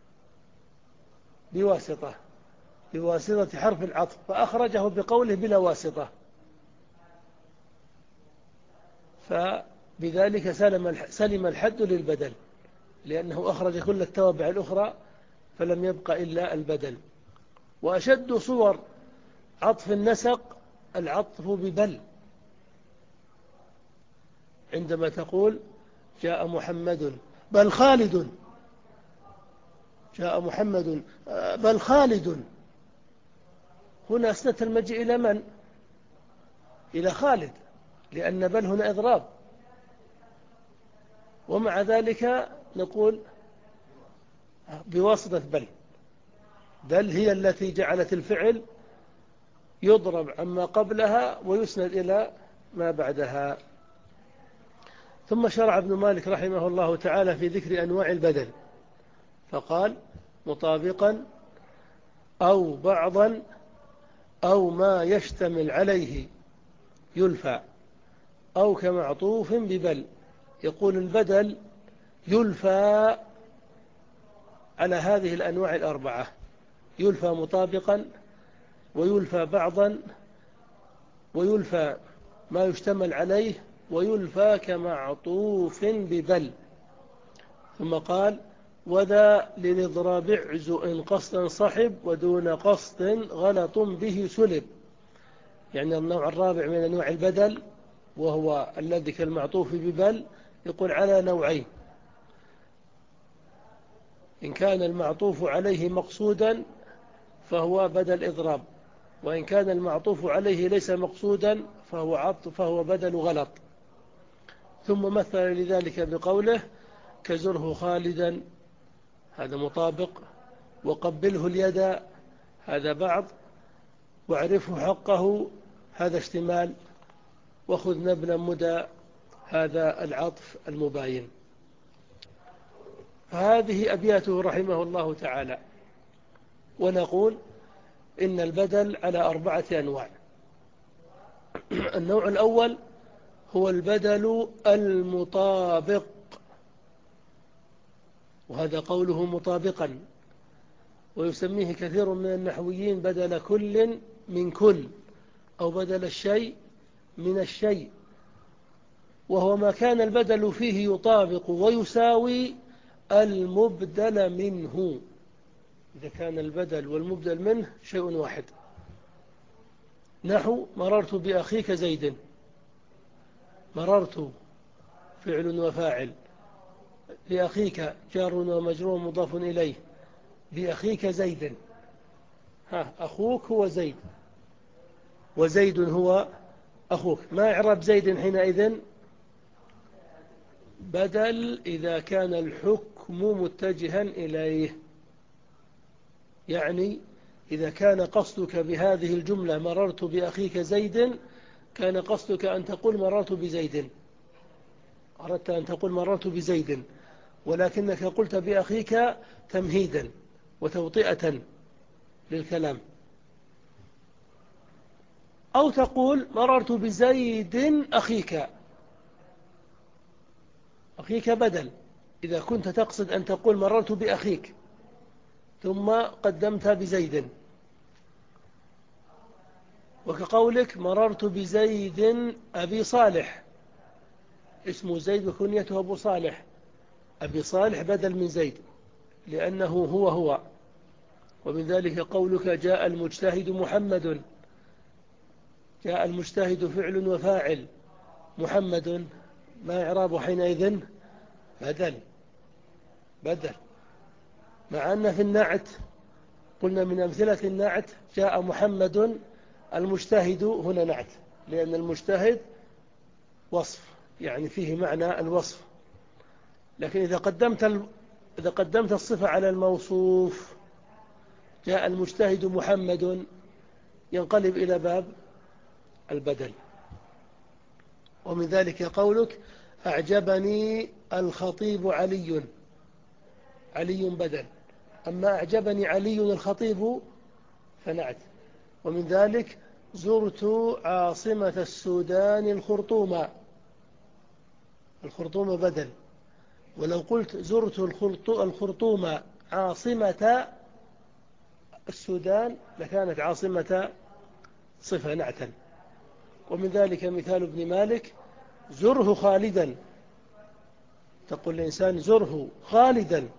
[SPEAKER 1] بواسطة، بواسطة حرف العطف، فأخرجه بقوله بلا واسطة، فبذلك سلم الحد للبدل، لأنه أخرج كل التوابع الأخرى فلم يبق إلا البدل. وأشد صور عطف النسق العطف ببل، عندما تقول جاء محمد بل خالد، جاء محمد بل خالد، هنا أسندت المجيء إلى من؟ إلى خالد، لأن بل هنا إضراب، ومع ذلك نقول بواسطة بل. بل هي التي جعلت الفعل يضرب عما قبلها ويسند إلى ما بعدها. ثم شرع ابن مالك رحمه الله تعالى في ذكر أنواع البدل، فقال: مطابقا أو بعضا أو ما يشتمل عليه يلفى، أو كمعطوف ببل. يقول البدل يلفى على هذه الأنواع الأربعة: يلفى مطابقا، ويلفى بعضا، ويلفى ما يشتمل عليه، ويلفى كمعطوف ببل. ثم قال: وذا للإضراب عز إن قصدا صحب، ودون قصد غلط به سلب. يعني النوع الرابع من أنواع البدل، وهو الذي كالمعطوف ببل، يقول على نوعين: إن كان المعطوف عليه مقصودا فهو بدل إضراب، وإن كان المعطوف عليه ليس مقصودا فهو عطف فهو بدل غلط. ثم مثل لذلك بقوله: كزره خالدا، هذا مطابق، وقبله اليد، هذا بعض، واعرفه حقه، هذا اشتمال، وخذ نبلا مدى، هذا العطف المباين. فهذه أبياته رحمه الله تعالى. ونقول إن البدل على أربعة أنواع. النوع الأول هو البدل المطابق، وهذا قوله مطابقا، ويسميه كثير من النحويين بدل كل من كل، أو بدل الشيء من الشيء، وهو ما كان البدل فيه يطابق ويساوي المبدل منه. إذا كان البدل والمبدل منه شيء واحد، نحو مررت بأخيك زيد. مررت فعل وفاعل، لأخيك جار ومجرور مضاف إليه، بأخيك زيد. ها، أخوك هو زيد، وزيد هو أخوك. ما إعراب زيد حينئذ؟ بدل إذا كان الحكم متجها إليه. يعني إذا كان قصدك بهذه الجملة مررت بأخيك زيد، كان قصدك أن تقول مررت بزيد، أردت أن تقول مررت بزيد، ولكنك قلت بأخيك تمهيدا وتوطئة للكلام. أو تقول مررت بزيد أخيك. أخيك بدل إذا كنت تقصد أن تقول مررت بأخيك ثم قدمت بزيد، وكقولك مررت بزيد أبي صالح، اسمه زيد وكنيته أبو صالح. أبي صالح بدل من زيد لأنه هو هو. ومن ذلك قولك جاء المجتهد محمد. جاء المجتهد فعل وفاعل، محمد ما إعرابه حينئذ؟ بدل. بدل مع أن في النعت قلنا من أمثلة النعت جاء محمد، المجتهد هنا نعت، لأن المجتهد وصف، يعني فيه معنى الوصف. لكن إذا قدمت ال... إذا قدمت الصفة على الموصوف، جاء المجتهد محمد، ينقلب إلى باب البدل. ومن ذلك قولك أعجبني الخطيب علي. علي بدل، أما أعجبني علي الخطيب فنعت. ومن ذلك زرت عاصمة السودان الخرطوم. الخرطوم بدل، ولو قلت زرت الخرطوم عاصمة السودان لكانت عاصمة صفة نعتا. ومن ذلك مثال ابن مالك زره خالدا. تقول الإنسان زره خالدا،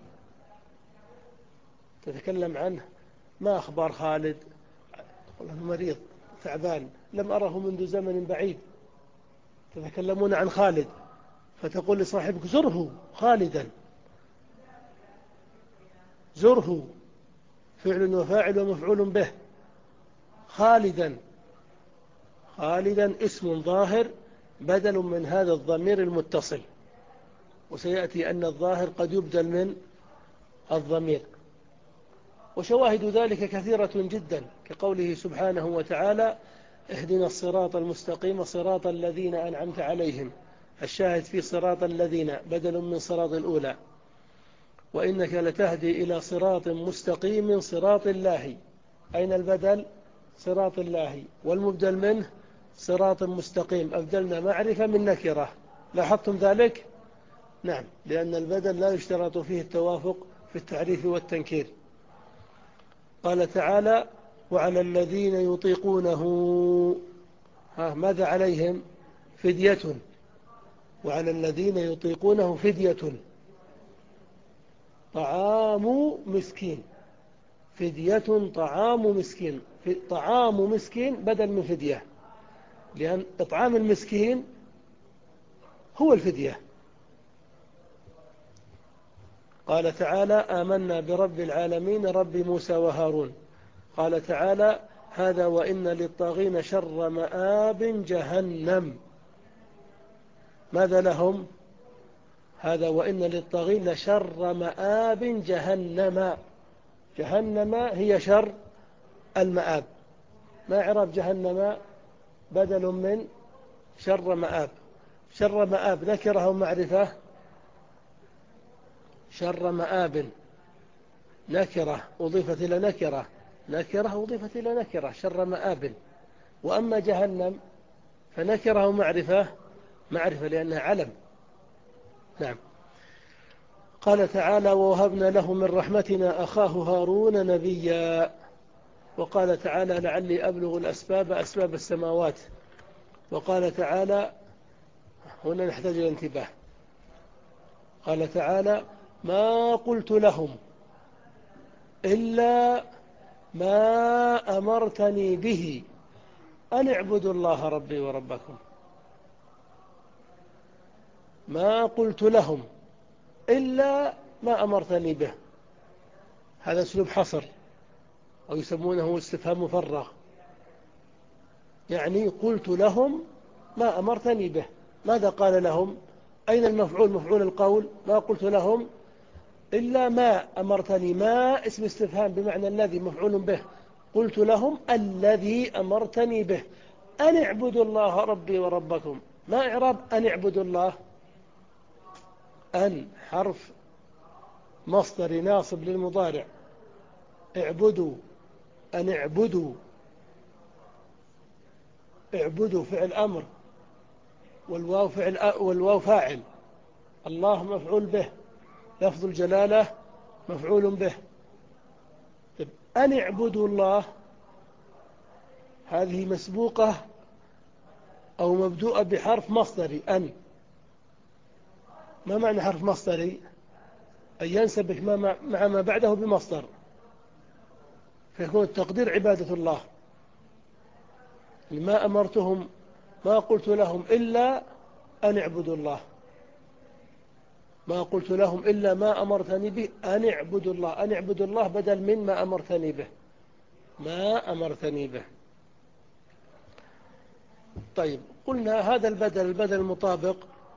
[SPEAKER 1] تتكلم عنه، ما أخبار خالد؟ تقول له مريض تعبان لم أره منذ زمن بعيد. تتكلمون عن خالد فتقول لصاحبك زره خالدا. زره فعل وفاعل ومفعول به. خالدا، خالدا اسم ظاهر بدل من هذا الضمير المتصل. وسيأتي أن الظاهر قد يبدل من الضمير. وشواهد ذلك كثيرة جدا، كقوله سبحانه وتعالى: اهدنا الصراط المستقيم صراط الذين أنعمت عليهم. الشاهد في صراط الذين بدل من صراط الأولى. وإنك لتهدي إلى صراط مستقيم صراط الله. أين البدل؟ صراط الله. والمبدل منه صراط مستقيم، أبدلنا معرفة من نكرة. لاحظتم ذلك؟ نعم، لأن البدل لا يشترط فيه التوافق في التعريف والتنكير. قال تعالى: وعلى الذين يطيقونه، ها ماذا عليهم؟ فدية. وعلى الذين يطيقونه فدية طعام مسكين. فدية طعام مسكين. طعام مسكين بدل من فدية، لأن إطعام المسكين هو الفدية. قال تعالى: آمنا برب العالمين رب موسى وهارون. قال تعالى: هذا وإن للطاغين شر مآب جهنم. ماذا لهم؟ هذا وإن للطاغين لشر مآب جهنم. جهنم هي شر المآب. ما إعراب جهنم؟ بدل من شر مآب. شر مآب نكرة أو معرفة؟ شر مآب نكرة أضيفت إلى نكرة. نكرة أضيفت إلى نكرة، شر مآب. وأما جهنم فنكرة أو معرفة؟ معرفة، لأنها علم. نعم. قال تعالى: ووهبنا له من رحمتنا أخاه هارون نبيا. وقال تعالى: لعلي أبلغ الأسباب أسباب السماوات. وقال تعالى: هنا نحتاج إلى انتباه. قال تعالى: ما قلت لهم إلا ما أمرتني به أن اعبدوا الله ربي وربكم. ما قلت لهم إلا ما أمرتني به. هذا أسلوب حصر، أو يسمونه استفهام مفرغ. يعني قلت لهم ما أمرتني به. ماذا قال لهم؟ أين المفعول؟ مفعول القول. ما قلت لهم إلا ما أمرتني. ما اسم استفهام بمعنى الذي، مفعول به. قلت لهم الذي أمرتني به أن اعبدوا الله ربي وربكم. ما إعراب أن اعبدوا الله؟ أن حرف مصدر ناصب للمضارع. اعبدوا، أن اعبدوا. اعبدوا فعل أمر، والواو فعل، والواو فاعل. الله مفعول به، لفظ الجلالة مفعول به. طيب، أن اعبدوا الله هذه مسبوقة أو مبدوءة بحرف مصدري أن. ما معنى حرف مصدري؟ أن ينسبك مع ما بعده بمصدر، فيكون التقدير عبادة الله. ما أمرتهم، ما قلت لهم إلا أن اعبدوا الله. ما قلت لهم إلا ما أمرتني به أن اعبدوا الله. أن اعبدوا الله بدل من ما أمرتني به. ما أمرتني به. طيب، قلنا هذا البدل، البدل المطابق،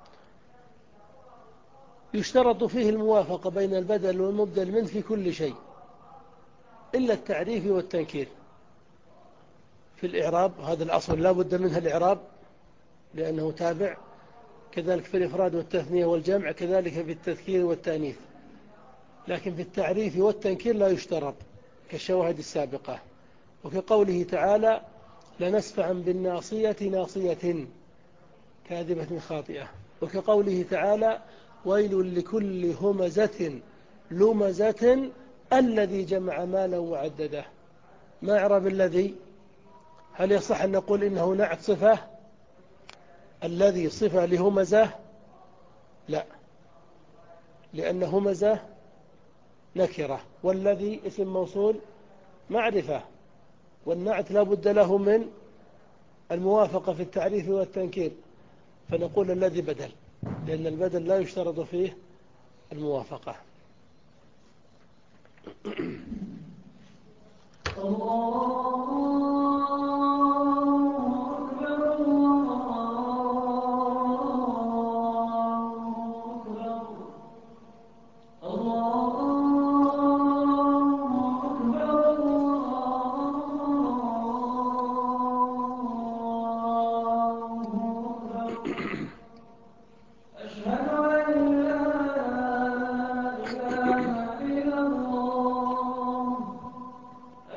[SPEAKER 1] يشترط فيه الموافقة بين البدل والمبدل منه في كل شيء إلا التعريف والتنكير. في الإعراب هذا الأصل لا بد منها الإعراب لأنه تابع، كذلك في الإفراد والتثنية والجمع، كذلك في التذكير والتأنيث. لكن في التعريف والتنكير لا يشترط، كالشواهد السابقة. وفي قوله تعالى: لنسفعا بالناصية ناصية كاذبة خاطئة. وكقوله تعالى: ويل لكل همزة لمزة الذي جمع مالا وعدده. ما إعراب الذي؟ هل يصح أن نقول إنه نعت صفة؟ الذي صفة لهمزة؟ لا، لأن همزة نكرة، والذي اسم موصول معرفة، والنعت لا بد له من الموافقة في التعريف والتنكير، فنقول الذي بدل، لأن البدل لا يشترط فيه الموافقة.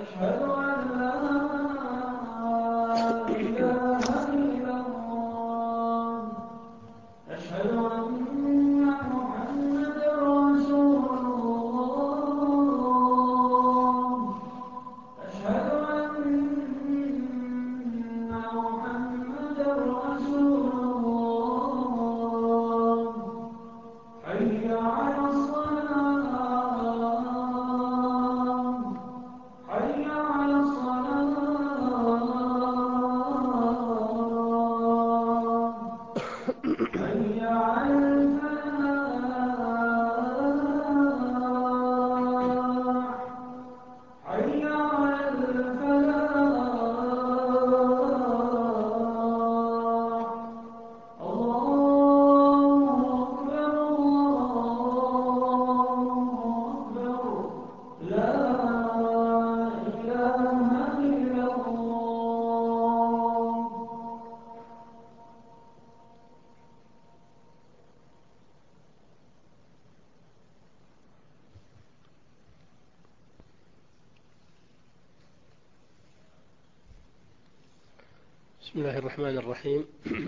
[SPEAKER 1] بسم الله الرحمن الرحيم.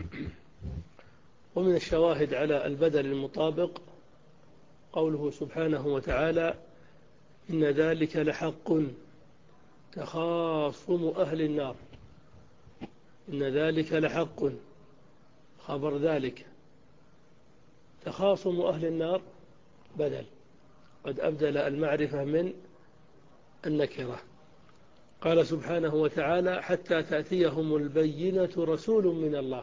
[SPEAKER 1] ومن الشواهد على البدل المطابق قوله سبحانه وتعالى: إن ذلك لحق تخاصم أهل النار. إن ذلك لحق، خبر ذلك. تخاصم أهل النار بدل، قد أبدل المعرفة من النكرة. قال سبحانه وتعالى: حتى تأتيهم البينة رسول من الله.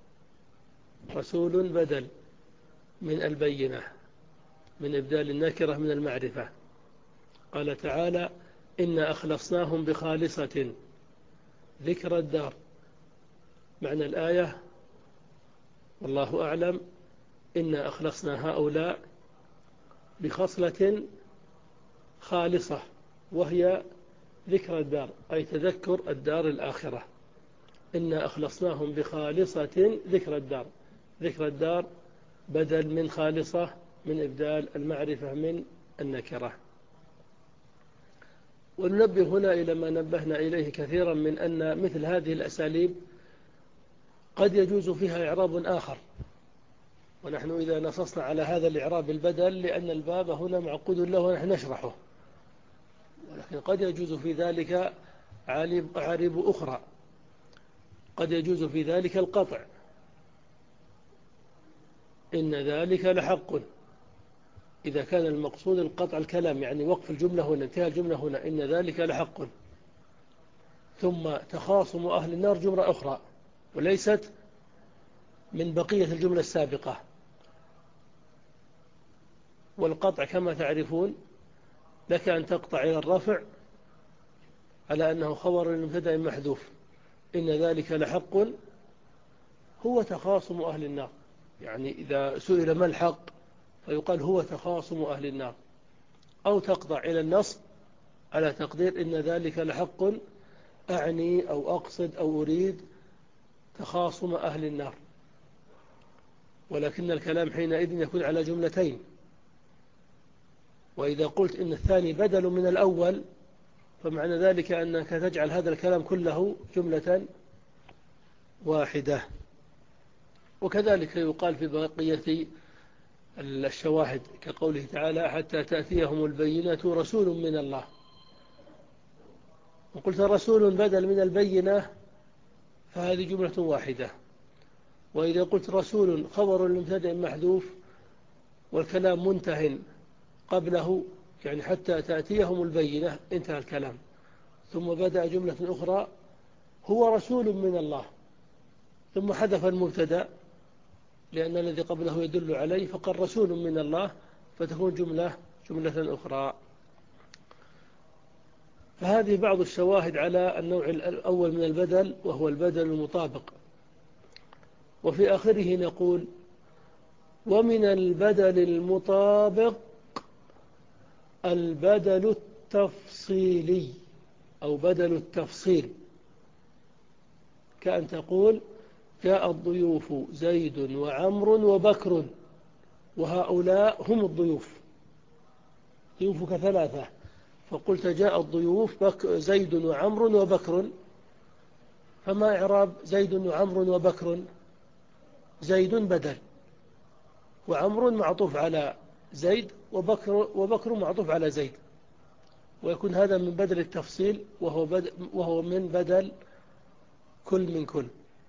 [SPEAKER 1] رسول بدل من البينة، من إبدال النكرة من المعرفة. قال تعالى: إنا أخلصناهم بخالصة ذكر الدار. معنى الآية والله أعلم: إنا أخلصنا هؤلاء بخصلة خالصة، وهي ذكر الدار، أي تذكر الدار الآخرة. إنا أخلصناهم بخالصة ذكر الدار. ذكر الدار بدل من خالصة، من إبدال المعرفة من النكرة. وننبه هنا إلى ما نبهنا إليه كثيرا من أن مثل هذه الأساليب قد يجوز فيها إعراب آخر، ونحن إذا نصصنا على هذا الإعراب البدل لأن الباب هنا معقود له ونحن نشرحه، ولكن قد يجوز في ذلك أعاريب أخرى. قد يجوز في ذلك القطع: إن ذلك لحق، إذا كان المقصود القطع الكلام، يعني وقف الجملة هنا، انتهى الجملة هنا، إن ذلك لحق. ثم تخاصم أهل النار جملة أخرى وليست من بقية الجملة السابقة. والقطع كما تعرفون لك أن تقطع إلى الرفع على أنه خبر لمبتدأ محذوف. إن ذلك لحق هو تخاصم أهل النار، يعني إذا سئل ما الحق فيقال هو تخاصم أهل النار. أو تقطع إلى النصب على تقدير إن ذلك لحق أعني أو أقصد أو أريد تخاصم أهل النار. ولكن الكلام حينئذ يكون على جملتين. وإذا قلت إن الثاني بدل من الأول فمعنى ذلك أنك تجعل هذا الكلام كله جملة واحدة. وكذلك يقال في بقية الشواهد كقوله تعالى: حتى تأتيهم البينة رسول من الله. وقلت رسول بدل من البينة فهذه جملة واحدة. وإذا قلت رسول خبر لمبتدأ محذوف والكلام منتهٍ قبله، يعني حتى تأتيهم البينة، انتهى الكلام، ثم بدأ جملة أخرى: هو رسول من الله، ثم حذف المبتدأ لأن الذي قبله يدل عليه، فقال رسول من الله، فتكون جملة جملة أخرى. فهذه بعض الشواهد على النوع الأول من البدل، وهو البدل المطابق. وفي آخره نقول: ومن البدل المطابق البدل التفصيلي أو بدل التفصيل، كأن تقول: جاء الضيوف زيد وعمر وبكر، وهؤلاء هم الضيوف، ضيوفك ثلاثة، فقلت جاء الضيوف بك زيد وعمر وبكر، فما إعراب زيد وعمر وبكر؟ زيد بدل، وعمر معطوف على زيد، وبكر, وبكر معطوف على زيد، ويكون هذا من بدل التفصيل، وهو, بدل وهو من بدل كل من كل.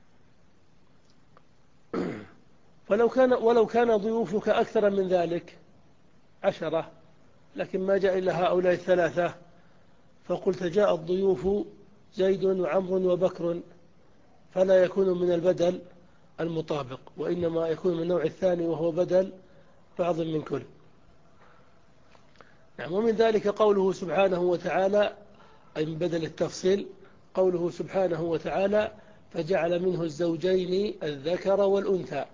[SPEAKER 1] فلو كان ولو كان ضيوفك أكثر من ذلك عشرة، لكن ما جاء إلا هؤلاء الثلاثة، فقلت جاء الضيوف زيد وعمر وبكر، فلا يكون من البدل المطابق، وإنما يكون من النوع الثاني وهو بدل بعض من كل. يعني ومن ذلك قوله سبحانه وتعالى، أي من بدل التفصيل، قوله سبحانه وتعالى فجعل منه الزوجين الذكر والأنثى.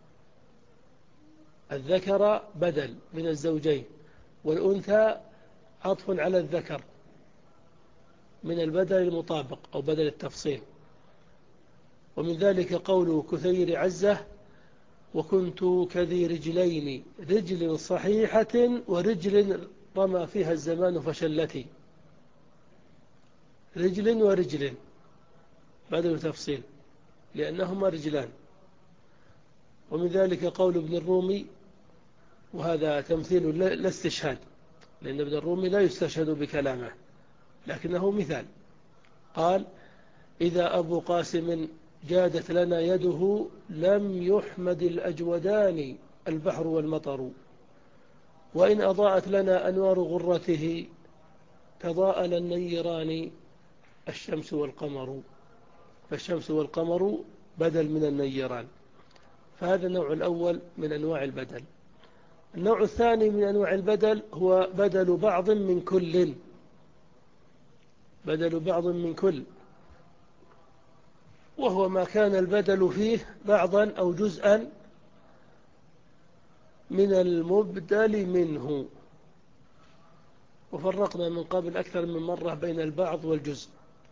[SPEAKER 1] الذكر بدل من الزوجين، والأنثى عطف على الذكر من البدل المطابق أو بدل التفصيل. ومن ذلك قوله كثير عزة وكنت كذي رجلين، رجل صحيحة ورجل رمى فيها الزمان فشلتي. رجل ورجل بدل تفصيل لأنهما رجلان. ومن ذلك قول ابن الرومي، وهذا تمثيل لا استشهاد، لأن ابن الرومي لا يستشهد بكلامه لكنه مثال، قال إذا أبو قاسم جادت لنا يده لم يحمد الأجودان البحر والمطر، وإن أضاءت لنا أنوار غرته تضاءل النيران الشمس والقمر. فالشمس والقمر بدل من النيران. فهذا النوع الأول من أنواع البدل. النوع الثاني من أنواع البدل هو بدل بعض من كل. بدل بعض من كل، وهو ما كان البدل فيه بعضا أو جزءا من المبدل منه. وفرقنا من قبل أكثر من مرة بين البعض والجزء.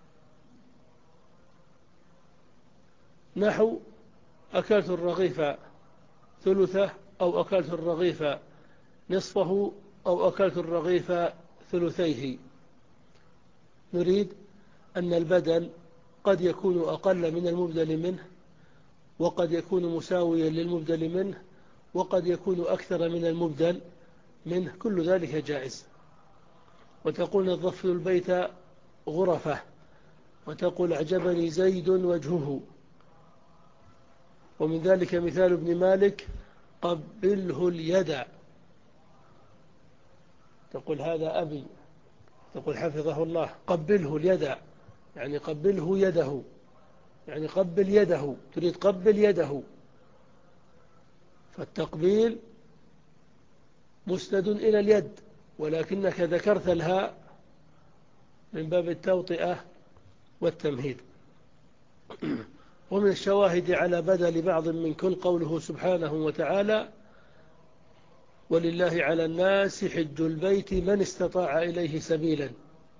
[SPEAKER 1] نحو أكلت الرغيف ثلثه، أو أكلت الرغيف نصفه، أو أكلت الرغيف ثلثيه. نريد أن البدل قد يكون أقل من المبدل منه، وقد يكون مساويا للمبدل منه، وقد يكون أكثر من المبدل منه، كل ذلك جائز. وتقول نظفت البيت غرفة، وتقول أعجبني زيد وجهه. ومن ذلك مثال ابن مالك قبله اليد، تقول هذا أبي، تقول حفظه الله قبله اليد، يعني قبله يده، يعني قبل يده، تريد قبل يده. فالتقبيل مسند إلى اليد، ولكنك ذكرت الهاء من باب التوطئة والتمهيد. ومن الشواهد على بدل بعض من كل قوله سبحانه وتعالى ولله على الناس حج البيت من استطاع إليه سبيلا.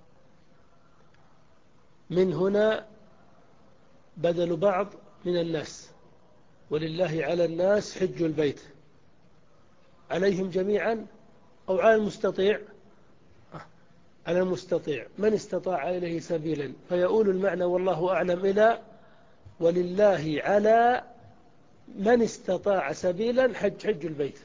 [SPEAKER 1] من هنا بدل بعض من الناس، ولله على الناس حج البيت، عليهم جميعا أو على المستطيع؟ على المستطيع، من استطاع إليه سبيلا، فيقول المعنى والله أعلم إلى ولله على من استطاع سبيلا حج حج البيت.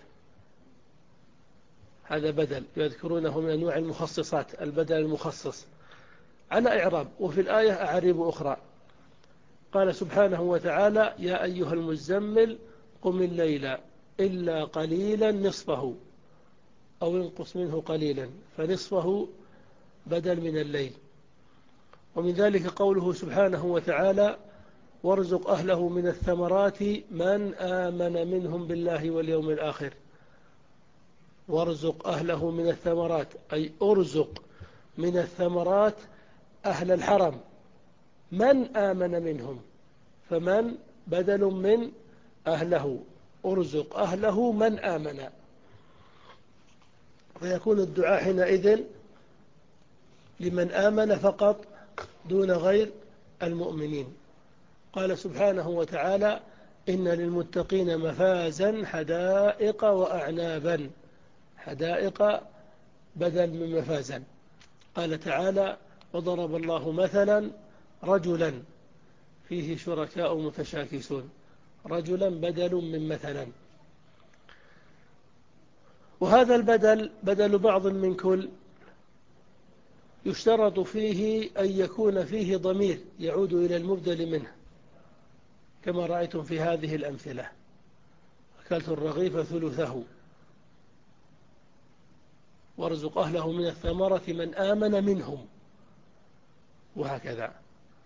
[SPEAKER 1] هذا بدل يذكرونه من أنواع المخصصات، البدل المخصص على إعراب. وفي الآية أعرب أخرى، قال سبحانه وتعالى يا أيها المزمل قم الليل إلا قليلا نصفه أو انقص منه قليلا، فنصفه بدل من الليل. ومن ذلك قوله سبحانه وتعالى وارزق أهله من الثمرات من آمن منهم بالله واليوم الآخر. وارزق أهله من الثمرات أي أرزق من الثمرات أهل الحرم من آمن منهم، فمن بدل من أهله، أرزق أهله من آمن، فيكون الدعاء حينئذ لمن آمن فقط دون غير المؤمنين. قال سبحانه وتعالى إن للمتقين مفازا حدائق وأعنابا. حدائق بدل من مفازا. قال تعالى: وضرب الله مثلا رجلا فيه شركاء متشاكسون. رجلا بدل من مثلا، وهذا البدل بدل بعض من كل، يشترط فيه أن يكون فيه ضمير يعود إلى المبدل منه، كما رأيتم في هذه الأمثلة: أكلت الرغيف ثلثه، وارزق أهله من الثمرة من آمن منهم، وهكذا.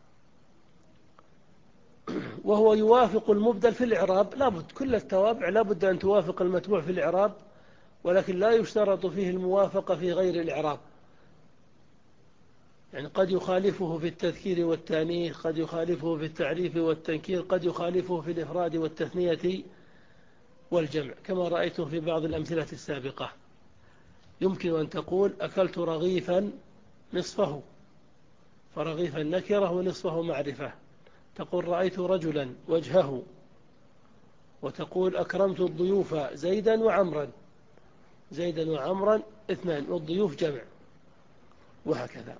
[SPEAKER 1] وهو يوافق المبدل في الإعراب، لابد كل التوابع لابد أن توافق المتبوع في الإعراب، ولكن لا يشترط فيه الموافقة في غير الإعراب. يعني قد يخالفه في التذكير والتانيث، قد يخالفه في التعريف والتنكير، قد يخالفه في الإفراد والتثنية والجمع، كما رأيتم في بعض الأمثلة السابقة. يمكن أن تقول: أكلت رغيفا نصفه، فرغيفا نكرة ونصفه معرفة. تقول: رأيت رجلا وجهه، وتقول: أكرمت الضيوف زيدا وعمرا، زيدا وعمرا اثنان، والضيوف جمع، وهكذا.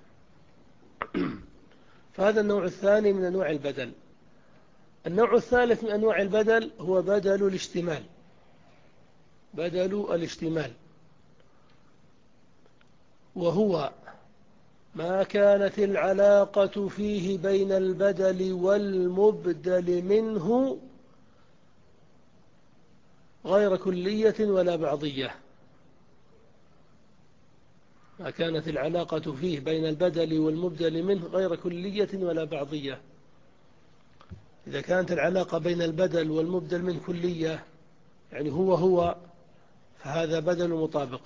[SPEAKER 1] فهذا النوع الثاني من أنواع البدل. النوع الثالث من أنواع البدل هو بدل الاشتمال. بدل الاشتمال وهو ما كانت العلاقة فيه بين البدل والمبدل منه غير كلية ولا بعضية. ما كانت العلاقة فيه بين البدل والمبدل منه غير كلية ولا بعضية. إذا كانت العلاقة بين البدل والمبدل منه كلية، يعني هو هو، فهذا بدل مطابق.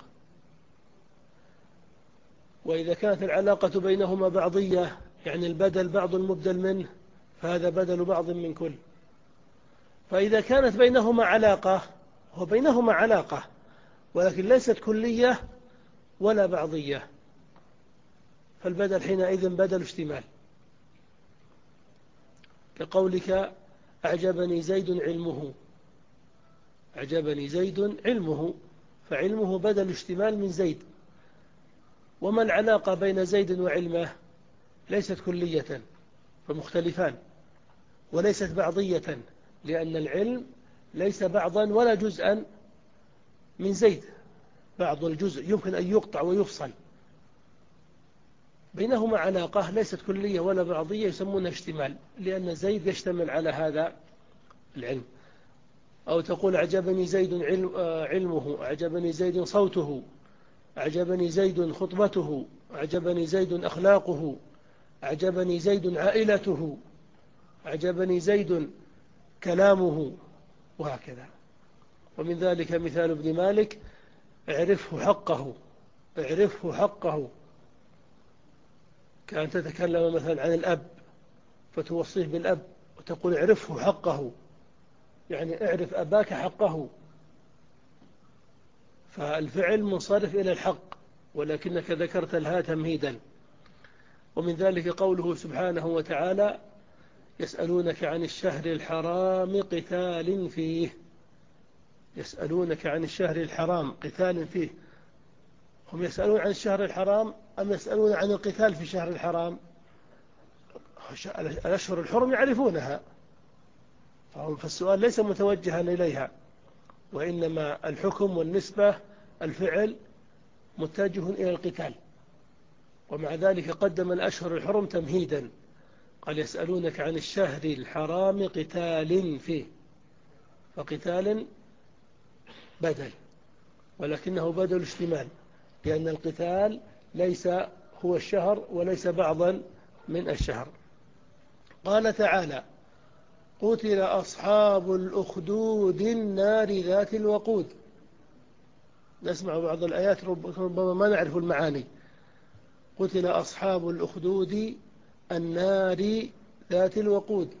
[SPEAKER 1] وإذا كانت العلاقة بينهما بعضية، يعني البدل بعض المبدل منه، فهذا بدل بعض من كل. فإذا كانت بينهما علاقة، هو بينهما علاقة ولكن ليست كلية ولا بعضية، فالبدل حينئذ بدل اشتمال. كقولك: أعجبني زيد علمه. أعجبني زيد علمه، فعلمه بدل اشتمال من زيد. وما العلاقة بين زيد وعلمه؟ ليست كلية، فمختلفان، وليست بعضية، لأن العلم ليس بعضا ولا جزءا من زيد. بعض الجزء يمكن أن يقطع ويفصل. بينهما علاقة ليست كلية ولا بعضية، يسمونها اشتمال، لأن زيد يشتمل على هذا العلم. أو تقول: أعجبني زيد علمه، أعجبني زيد صوته، أعجبني زيد خطبته، أعجبني زيد أخلاقه، أعجبني زيد عائلته، أعجبني زيد كلامه، وهكذا. ومن ذلك مثال ابن مالك: اعرفه حقه. اعرفه حقه، كأن تتكلم مثلا عن الأب فتوصيه بالأب وتقول: اعرفه حقه، يعني اعرف أباك حقه. فالفعل منصرف إلى الحق، ولكنك ذكرت لها تمهيدا. ومن ذلك قوله سبحانه وتعالى: يسألونك عن الشهر الحرام قتال فيه. يسألونك عن الشهر الحرام قتال فيه. هم يسألون عن الشهر الحرام أم يسألون عن القتال في الشهر الحرام؟ الأشهر الحرم يعرفونها، فالسؤال ليس متوجها إليها، وإنما الحكم والنسبة الفعل متجه إلى القتال. ومع ذلك قدم الأشهر الحرم تمهيدا، قال: يسألونك عن الشهر الحرام قتال فيه، فقتال بدل، ولكنه بدل اشتمال، لأن القتال ليس هو الشهر وليس بعضا من الشهر. قال تعالى: قتل أصحاب الأخدود النار ذات الوقود. نسمع بعض الآيات ربما ما نعرف المعاني. قتل أصحاب الأخدود النار ذات الوقود.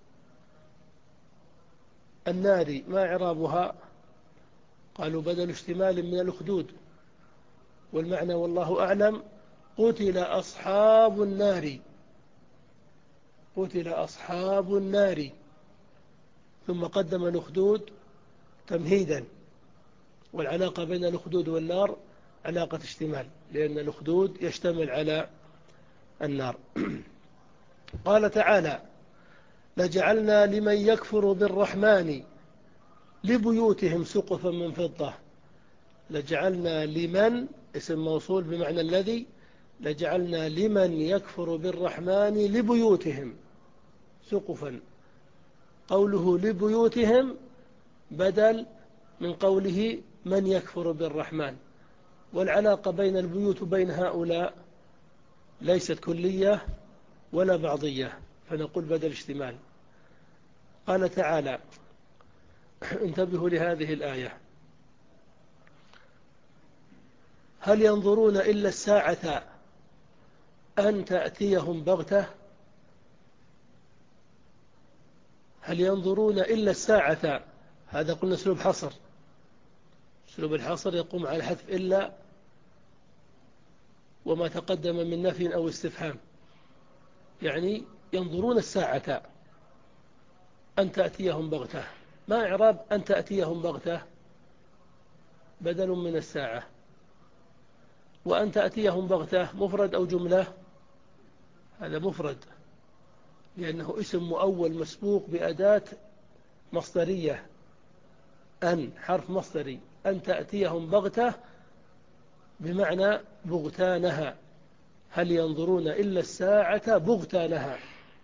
[SPEAKER 1] النار ما إعرابها؟ قالوا: بدل اشتمال من الأخدود، والمعنى والله أعلم: قتل أصحاب النار. قتل أصحاب النار، ثم قدم الأخدود تمهيدا. والعلاقة بين الأخدود والنار علاقة اشتمال، لأن الأخدود يشتمل على النار. قال تعالى: لجعلنا لمن يكفر بالرحمن لبيوتهم سقفا من فضة. لجعلنا لمن اسم موصول بمعنى الذي، لجعلنا لمن يكفر بالرحمن لبيوتهم سقفا. قوله لبيوتهم بدل من قوله من يكفر بالرحمن، والعلاقة بين البيوت وبين هؤلاء ليست كلية ولا بعضية، فنقول بدل اشتمال. قال تعالى: انتبهوا لهذه الآية: هل ينظرون إلا الساعة أن تأتيهم بغتة. هل ينظرون إلا الساعة، هذا قلنا أسلوب حصر. أسلوب الحصر يقوم على حذف إلا وما تقدم من نفي أو استفهام، يعني ينظرون الساعة أن تأتيهم بغتة. ما إعراب أن تأتيهم بغتة؟ بدل من الساعة. وأن تأتيهم بغتة مفرد أو جملة؟ هذا مفرد، لأنه اسم مؤول مسبوق بأداة مصدرية، أن حرف مصدري. أن تأتيهم بغتة بمعنى بغتانها. هل ينظرون إلا الساعة بغتانها.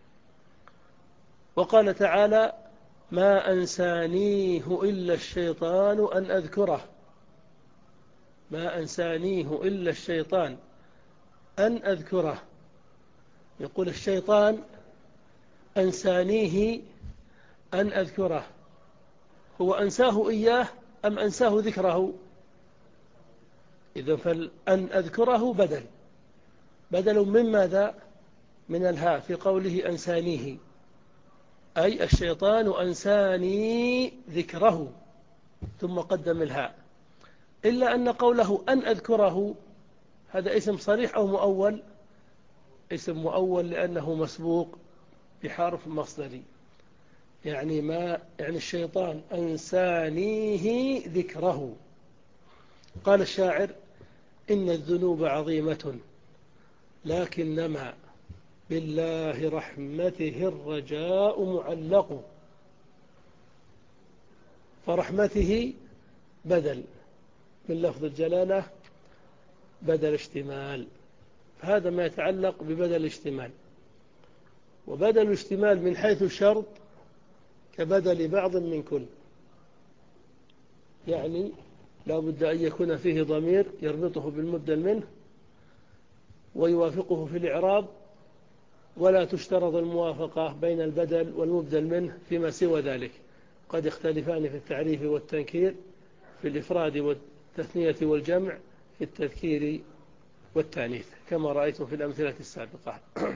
[SPEAKER 1] وقال تعالى: ما أنسانيه إلا الشيطان أن أذكره. ما أنسانيه إلا الشيطان أن أذكره. يقول الشيطان أنسانيه أن أذكره، هو أنساه إياه أم أنساه ذكره؟ إذن فالأن أذكره بدل بدل من ماذا؟ من الهاء في قوله أنسانيه، أي الشيطان أنساني ذكره، ثم قدم الهاء. إلا أن قوله أن أذكره هذا اسم صريح أو مؤول؟ اسم مؤول، لأنه مسبوق بحرف مصدري. يعني ما يعني الشيطان أنسانيه ذكره. قال الشاعر: إن الذنوب عظيمة لكنما بالله رحمته الرجاء معلق. فرحمته بدل من لفظ الجلالة، بدل اشتمال. هذا ما يتعلق ببدل الاشتمال. وبدل الاشتمال من حيث الشرط كبدل بعض من كل، يعني لا بد أن يكون فيه ضمير يربطه بالمبدل منه ويوافقه في الإعراب، ولا تشترط الموافقة بين البدل والمبدل منه فيما سوى ذلك. قد يختلفان في التعريف والتنكير، في الإفراد والتثنية والجمع، في التذكير والتانيث، كما رأيتم في الأمثلة السابقة.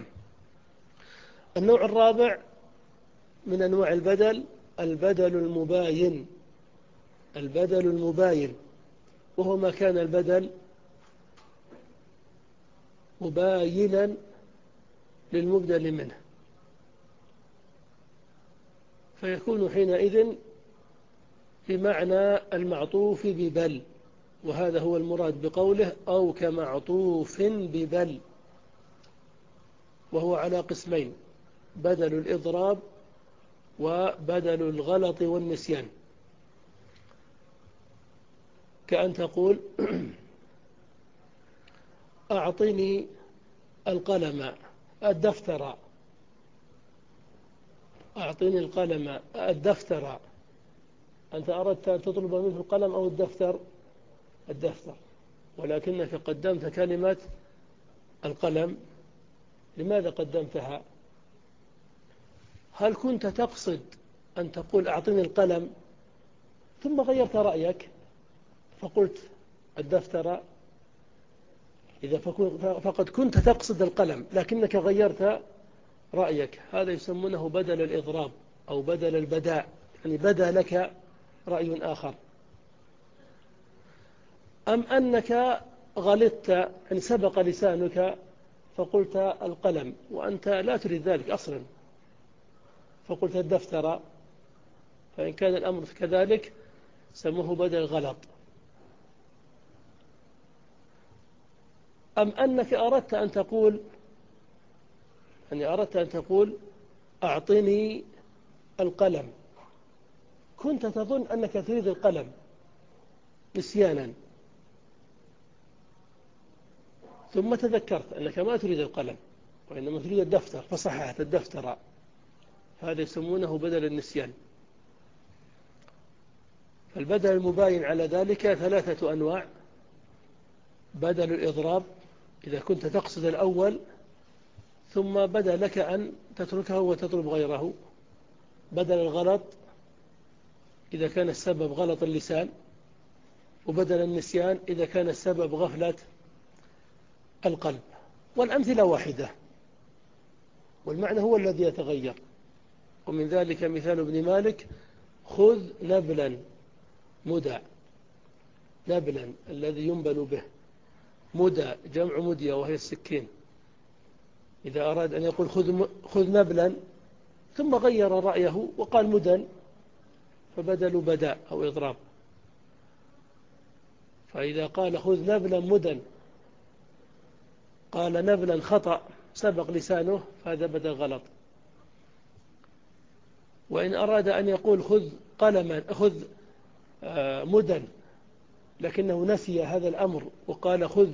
[SPEAKER 1] النوع الرابع من أنواع البدل البدل المباين. البدل المباين وهو ما كان البدل مباينا للمبدل منه، فيكون حينئذ بمعنى المعطوف ببل، وهذا هو المراد بقوله أو كمعطوف ببل، وهو على قسمين: بدل الإضراب وبدل الغلط والنسيان. كأن تقول: أعطني القلم الدفتر. أعطني القلم الدفتر. أنت أردت أن تطلب منه القلم أو الدفتر؟ الدفتر، ولكنك قدمت كلمة القلم. لماذا قدمتها؟ هل كنت تقصد أن تقول أعطني القلم ثم غيرت رأيك فقلت الدفتر؟ إذا فقد كنت تقصد القلم لكنك غيرت رأيك، هذا يسمونه بدل الإضراب أو بدل البداء، يعني بدا لك رأي آخر. أم أنك غلطت، يعني سبق لسانك فقلت القلم وأنت لا تريد ذلك أصلا، فقلت الدفتر، فإن كان الأمر كذلك سموه بدل غلط. أم أنك أردت أن تقول يعني أردت أن تقول أعطني القلم، كنت تظن أنك تريد القلم نسيانا، ثم تذكرت أنك ما تريد القلم وإنما تريد الدفتر فصححت الدفتر، هذا يسمونه بدل النسيان. فالبدل المباين على ذلك ثلاثة أنواع: بدل الإضراب إذا كنت تقصد الأول ثم بدا لك أن تتركه وتطلب غيره، بدل الغلط إذا كان السبب غلط اللسان، وبدل النسيان إذا كان السبب غفلة القلب. والأمثلة واحدة والمعنى هو الذي يتغير. ومن ذلك مثال ابن مالك: خذ نبلا مدى، نبلا الذي ينبل به، مدى جمع مدية وهي السكين. إذا أراد أن يقول خذ, خذ نبلا ثم غير رأيه وقال مدى فبدل بداء أو إضراب. فإذا قال خذ نبلا مدى قال نبلا خطأ سبق لسانه فهذا بدل غلط. وإن أراد أن يقول خذ قلما خذ مدى لكنه نسي هذا الأمر وقال خذ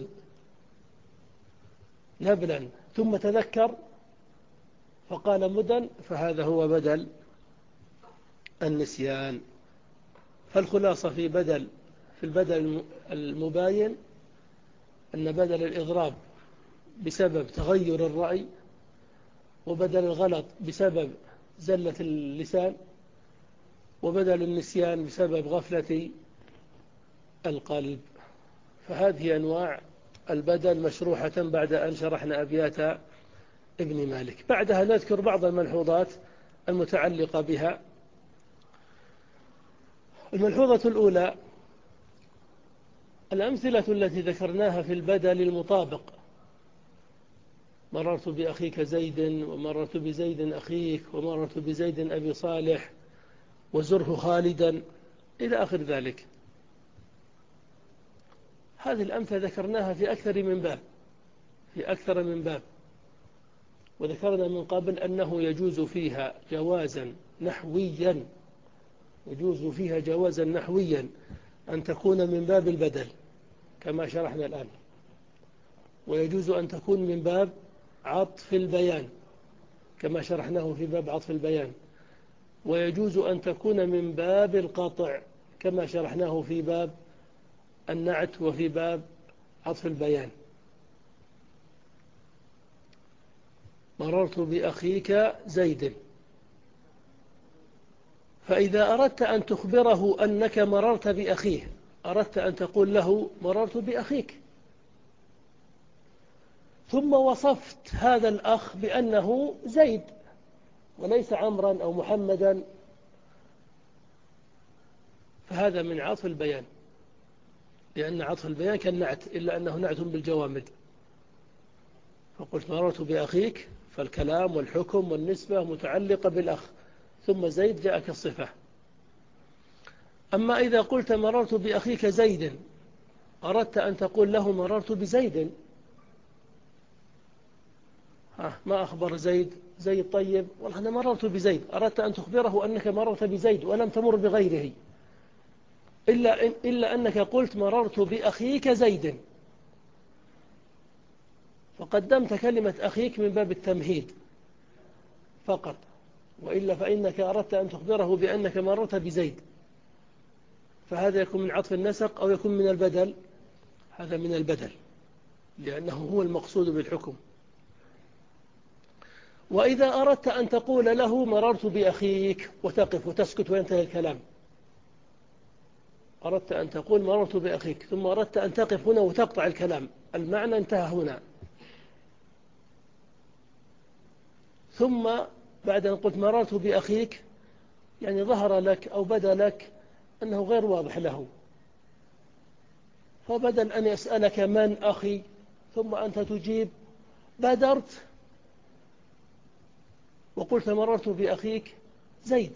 [SPEAKER 1] نبلا ثم تذكر فقال مدى فهذا هو بدل النسيان. فالخلاصة في بدل في البدل المباين أن بدل الإضراب بسبب تغير الرأي، وبدل الغلط بسبب زلة اللسان، وبدل النسيان بسبب غفلة القلب. فهذه أنواع البدل مشروحة بعد أن شرحنا أبيات ابن مالك. بعدها نذكر بعض الملحوظات المتعلقة بها. الملحوظة الأولى: الأمثلة التي ذكرناها في البدل المطابق، مررت بأخيك زيد، ومررت بزيد أخيك، ومررت بزيد أبي صالح، وزره خالدا، إلى آخر ذلك. هذه الأمثلة ذكرناها في أكثر من باب في أكثر من باب وذكرنا من قبل أنه يجوز فيها جوازا نحويا يجوز فيها جوازا نحويا أن تكون من باب البدل كما شرحنا الآن، ويجوز أن تكون من باب عطف البيان كما شرحناه في باب عطف البيان، ويجوز أن تكون من باب القطع كما شرحناه في باب النعت وفي باب عطف البيان. مررت بأخيك زيد، فإذا أردت أن تخبره أنك مررت بأخيه أردت أن تقول له مررت بأخيك، ثم وصفت هذا الأخ بأنه زيد وليس عمرا أو محمدا، فهذا من عطف البيان، لأن عطف البيان كالنعت إلا أنه نعت بالجوامد. فقلت مررت بأخيك فالكلام والحكم والنسبة متعلقة بالأخ، ثم زيد جاء كالصفة. أما إذا قلت مررت بأخيك زيد أردت أن تقول له مررت بزيد، ها ما أخبر زيد زيد طيب والله أنا مررت بزيد، أردت أن تخبره أنك مررت بزيد ولم تمر بغيره، إلا, إن إلا أنك قلت مررت بأخيك زيد، فقدمت كلمة أخيك من باب التمهيد فقط، وإلا فإنك أردت أن تخبره بأنك مررت بزيد، فهذا يكون من عطف النسق أو يكون من البدل. هذا من البدل لأنه هو المقصود بالحكم. وإذا أردت أن تقول له مررت بأخيك وتقف وتسكت وينتهي الكلام، أردت أن تقول مررت بأخيك ثم أردت أن تقف هنا وتقطع الكلام، المعنى انتهى هنا. ثم بعد أن قلت مررت بأخيك يعني ظهر لك أو بدا لك أنه غير واضح له، فبدل أن يسألك من أخي ثم أنت تجيب بادرت وقلت مررت بأخيك زيد،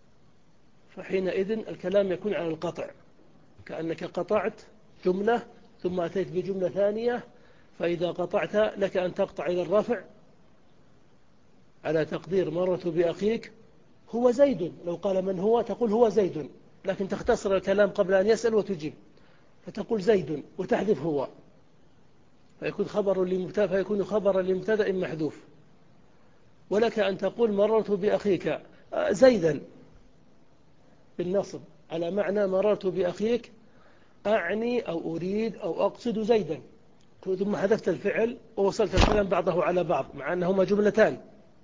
[SPEAKER 1] فحينئذ الكلام يكون على القطع، كأنك قطعت جملة ثم أتيت بجملة ثانية، فإذا قطعت لك أن تقطع إلى الرفع على تقدير مررت بأخيك هو زيد. لو قال من هو تقول هو زيد، لكن تختصر الكلام قبل أن يسأل وتجيب، فتقول زيد وتحذف هو، فيكون خبر لمبتدأ فيكون خبرا لمبتدأ محذوف. ولك أن تقول مررت بأخيك زيدا بالنصب على معنى مررت بأخيك أعني أو أريد أو أقصد زيدا، ثم حذفت الفعل ووصلت الكلام بعضه على بعض مع أنهما جملتان.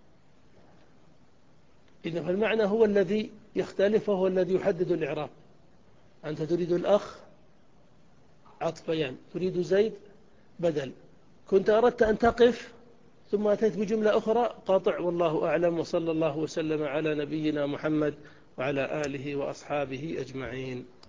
[SPEAKER 1] إذا فالمعنى هو الذي يختلف وهو الذي يحدد الإعراب. أنت تريد الأخ عطف بيان، تريد زيد بدل، كنت أردت أن تقف ثم أتيت بجملة أخرى قاطع. والله أعلم، وصلى الله وسلم على نبينا محمد وعلى آله وأصحابه أجمعين.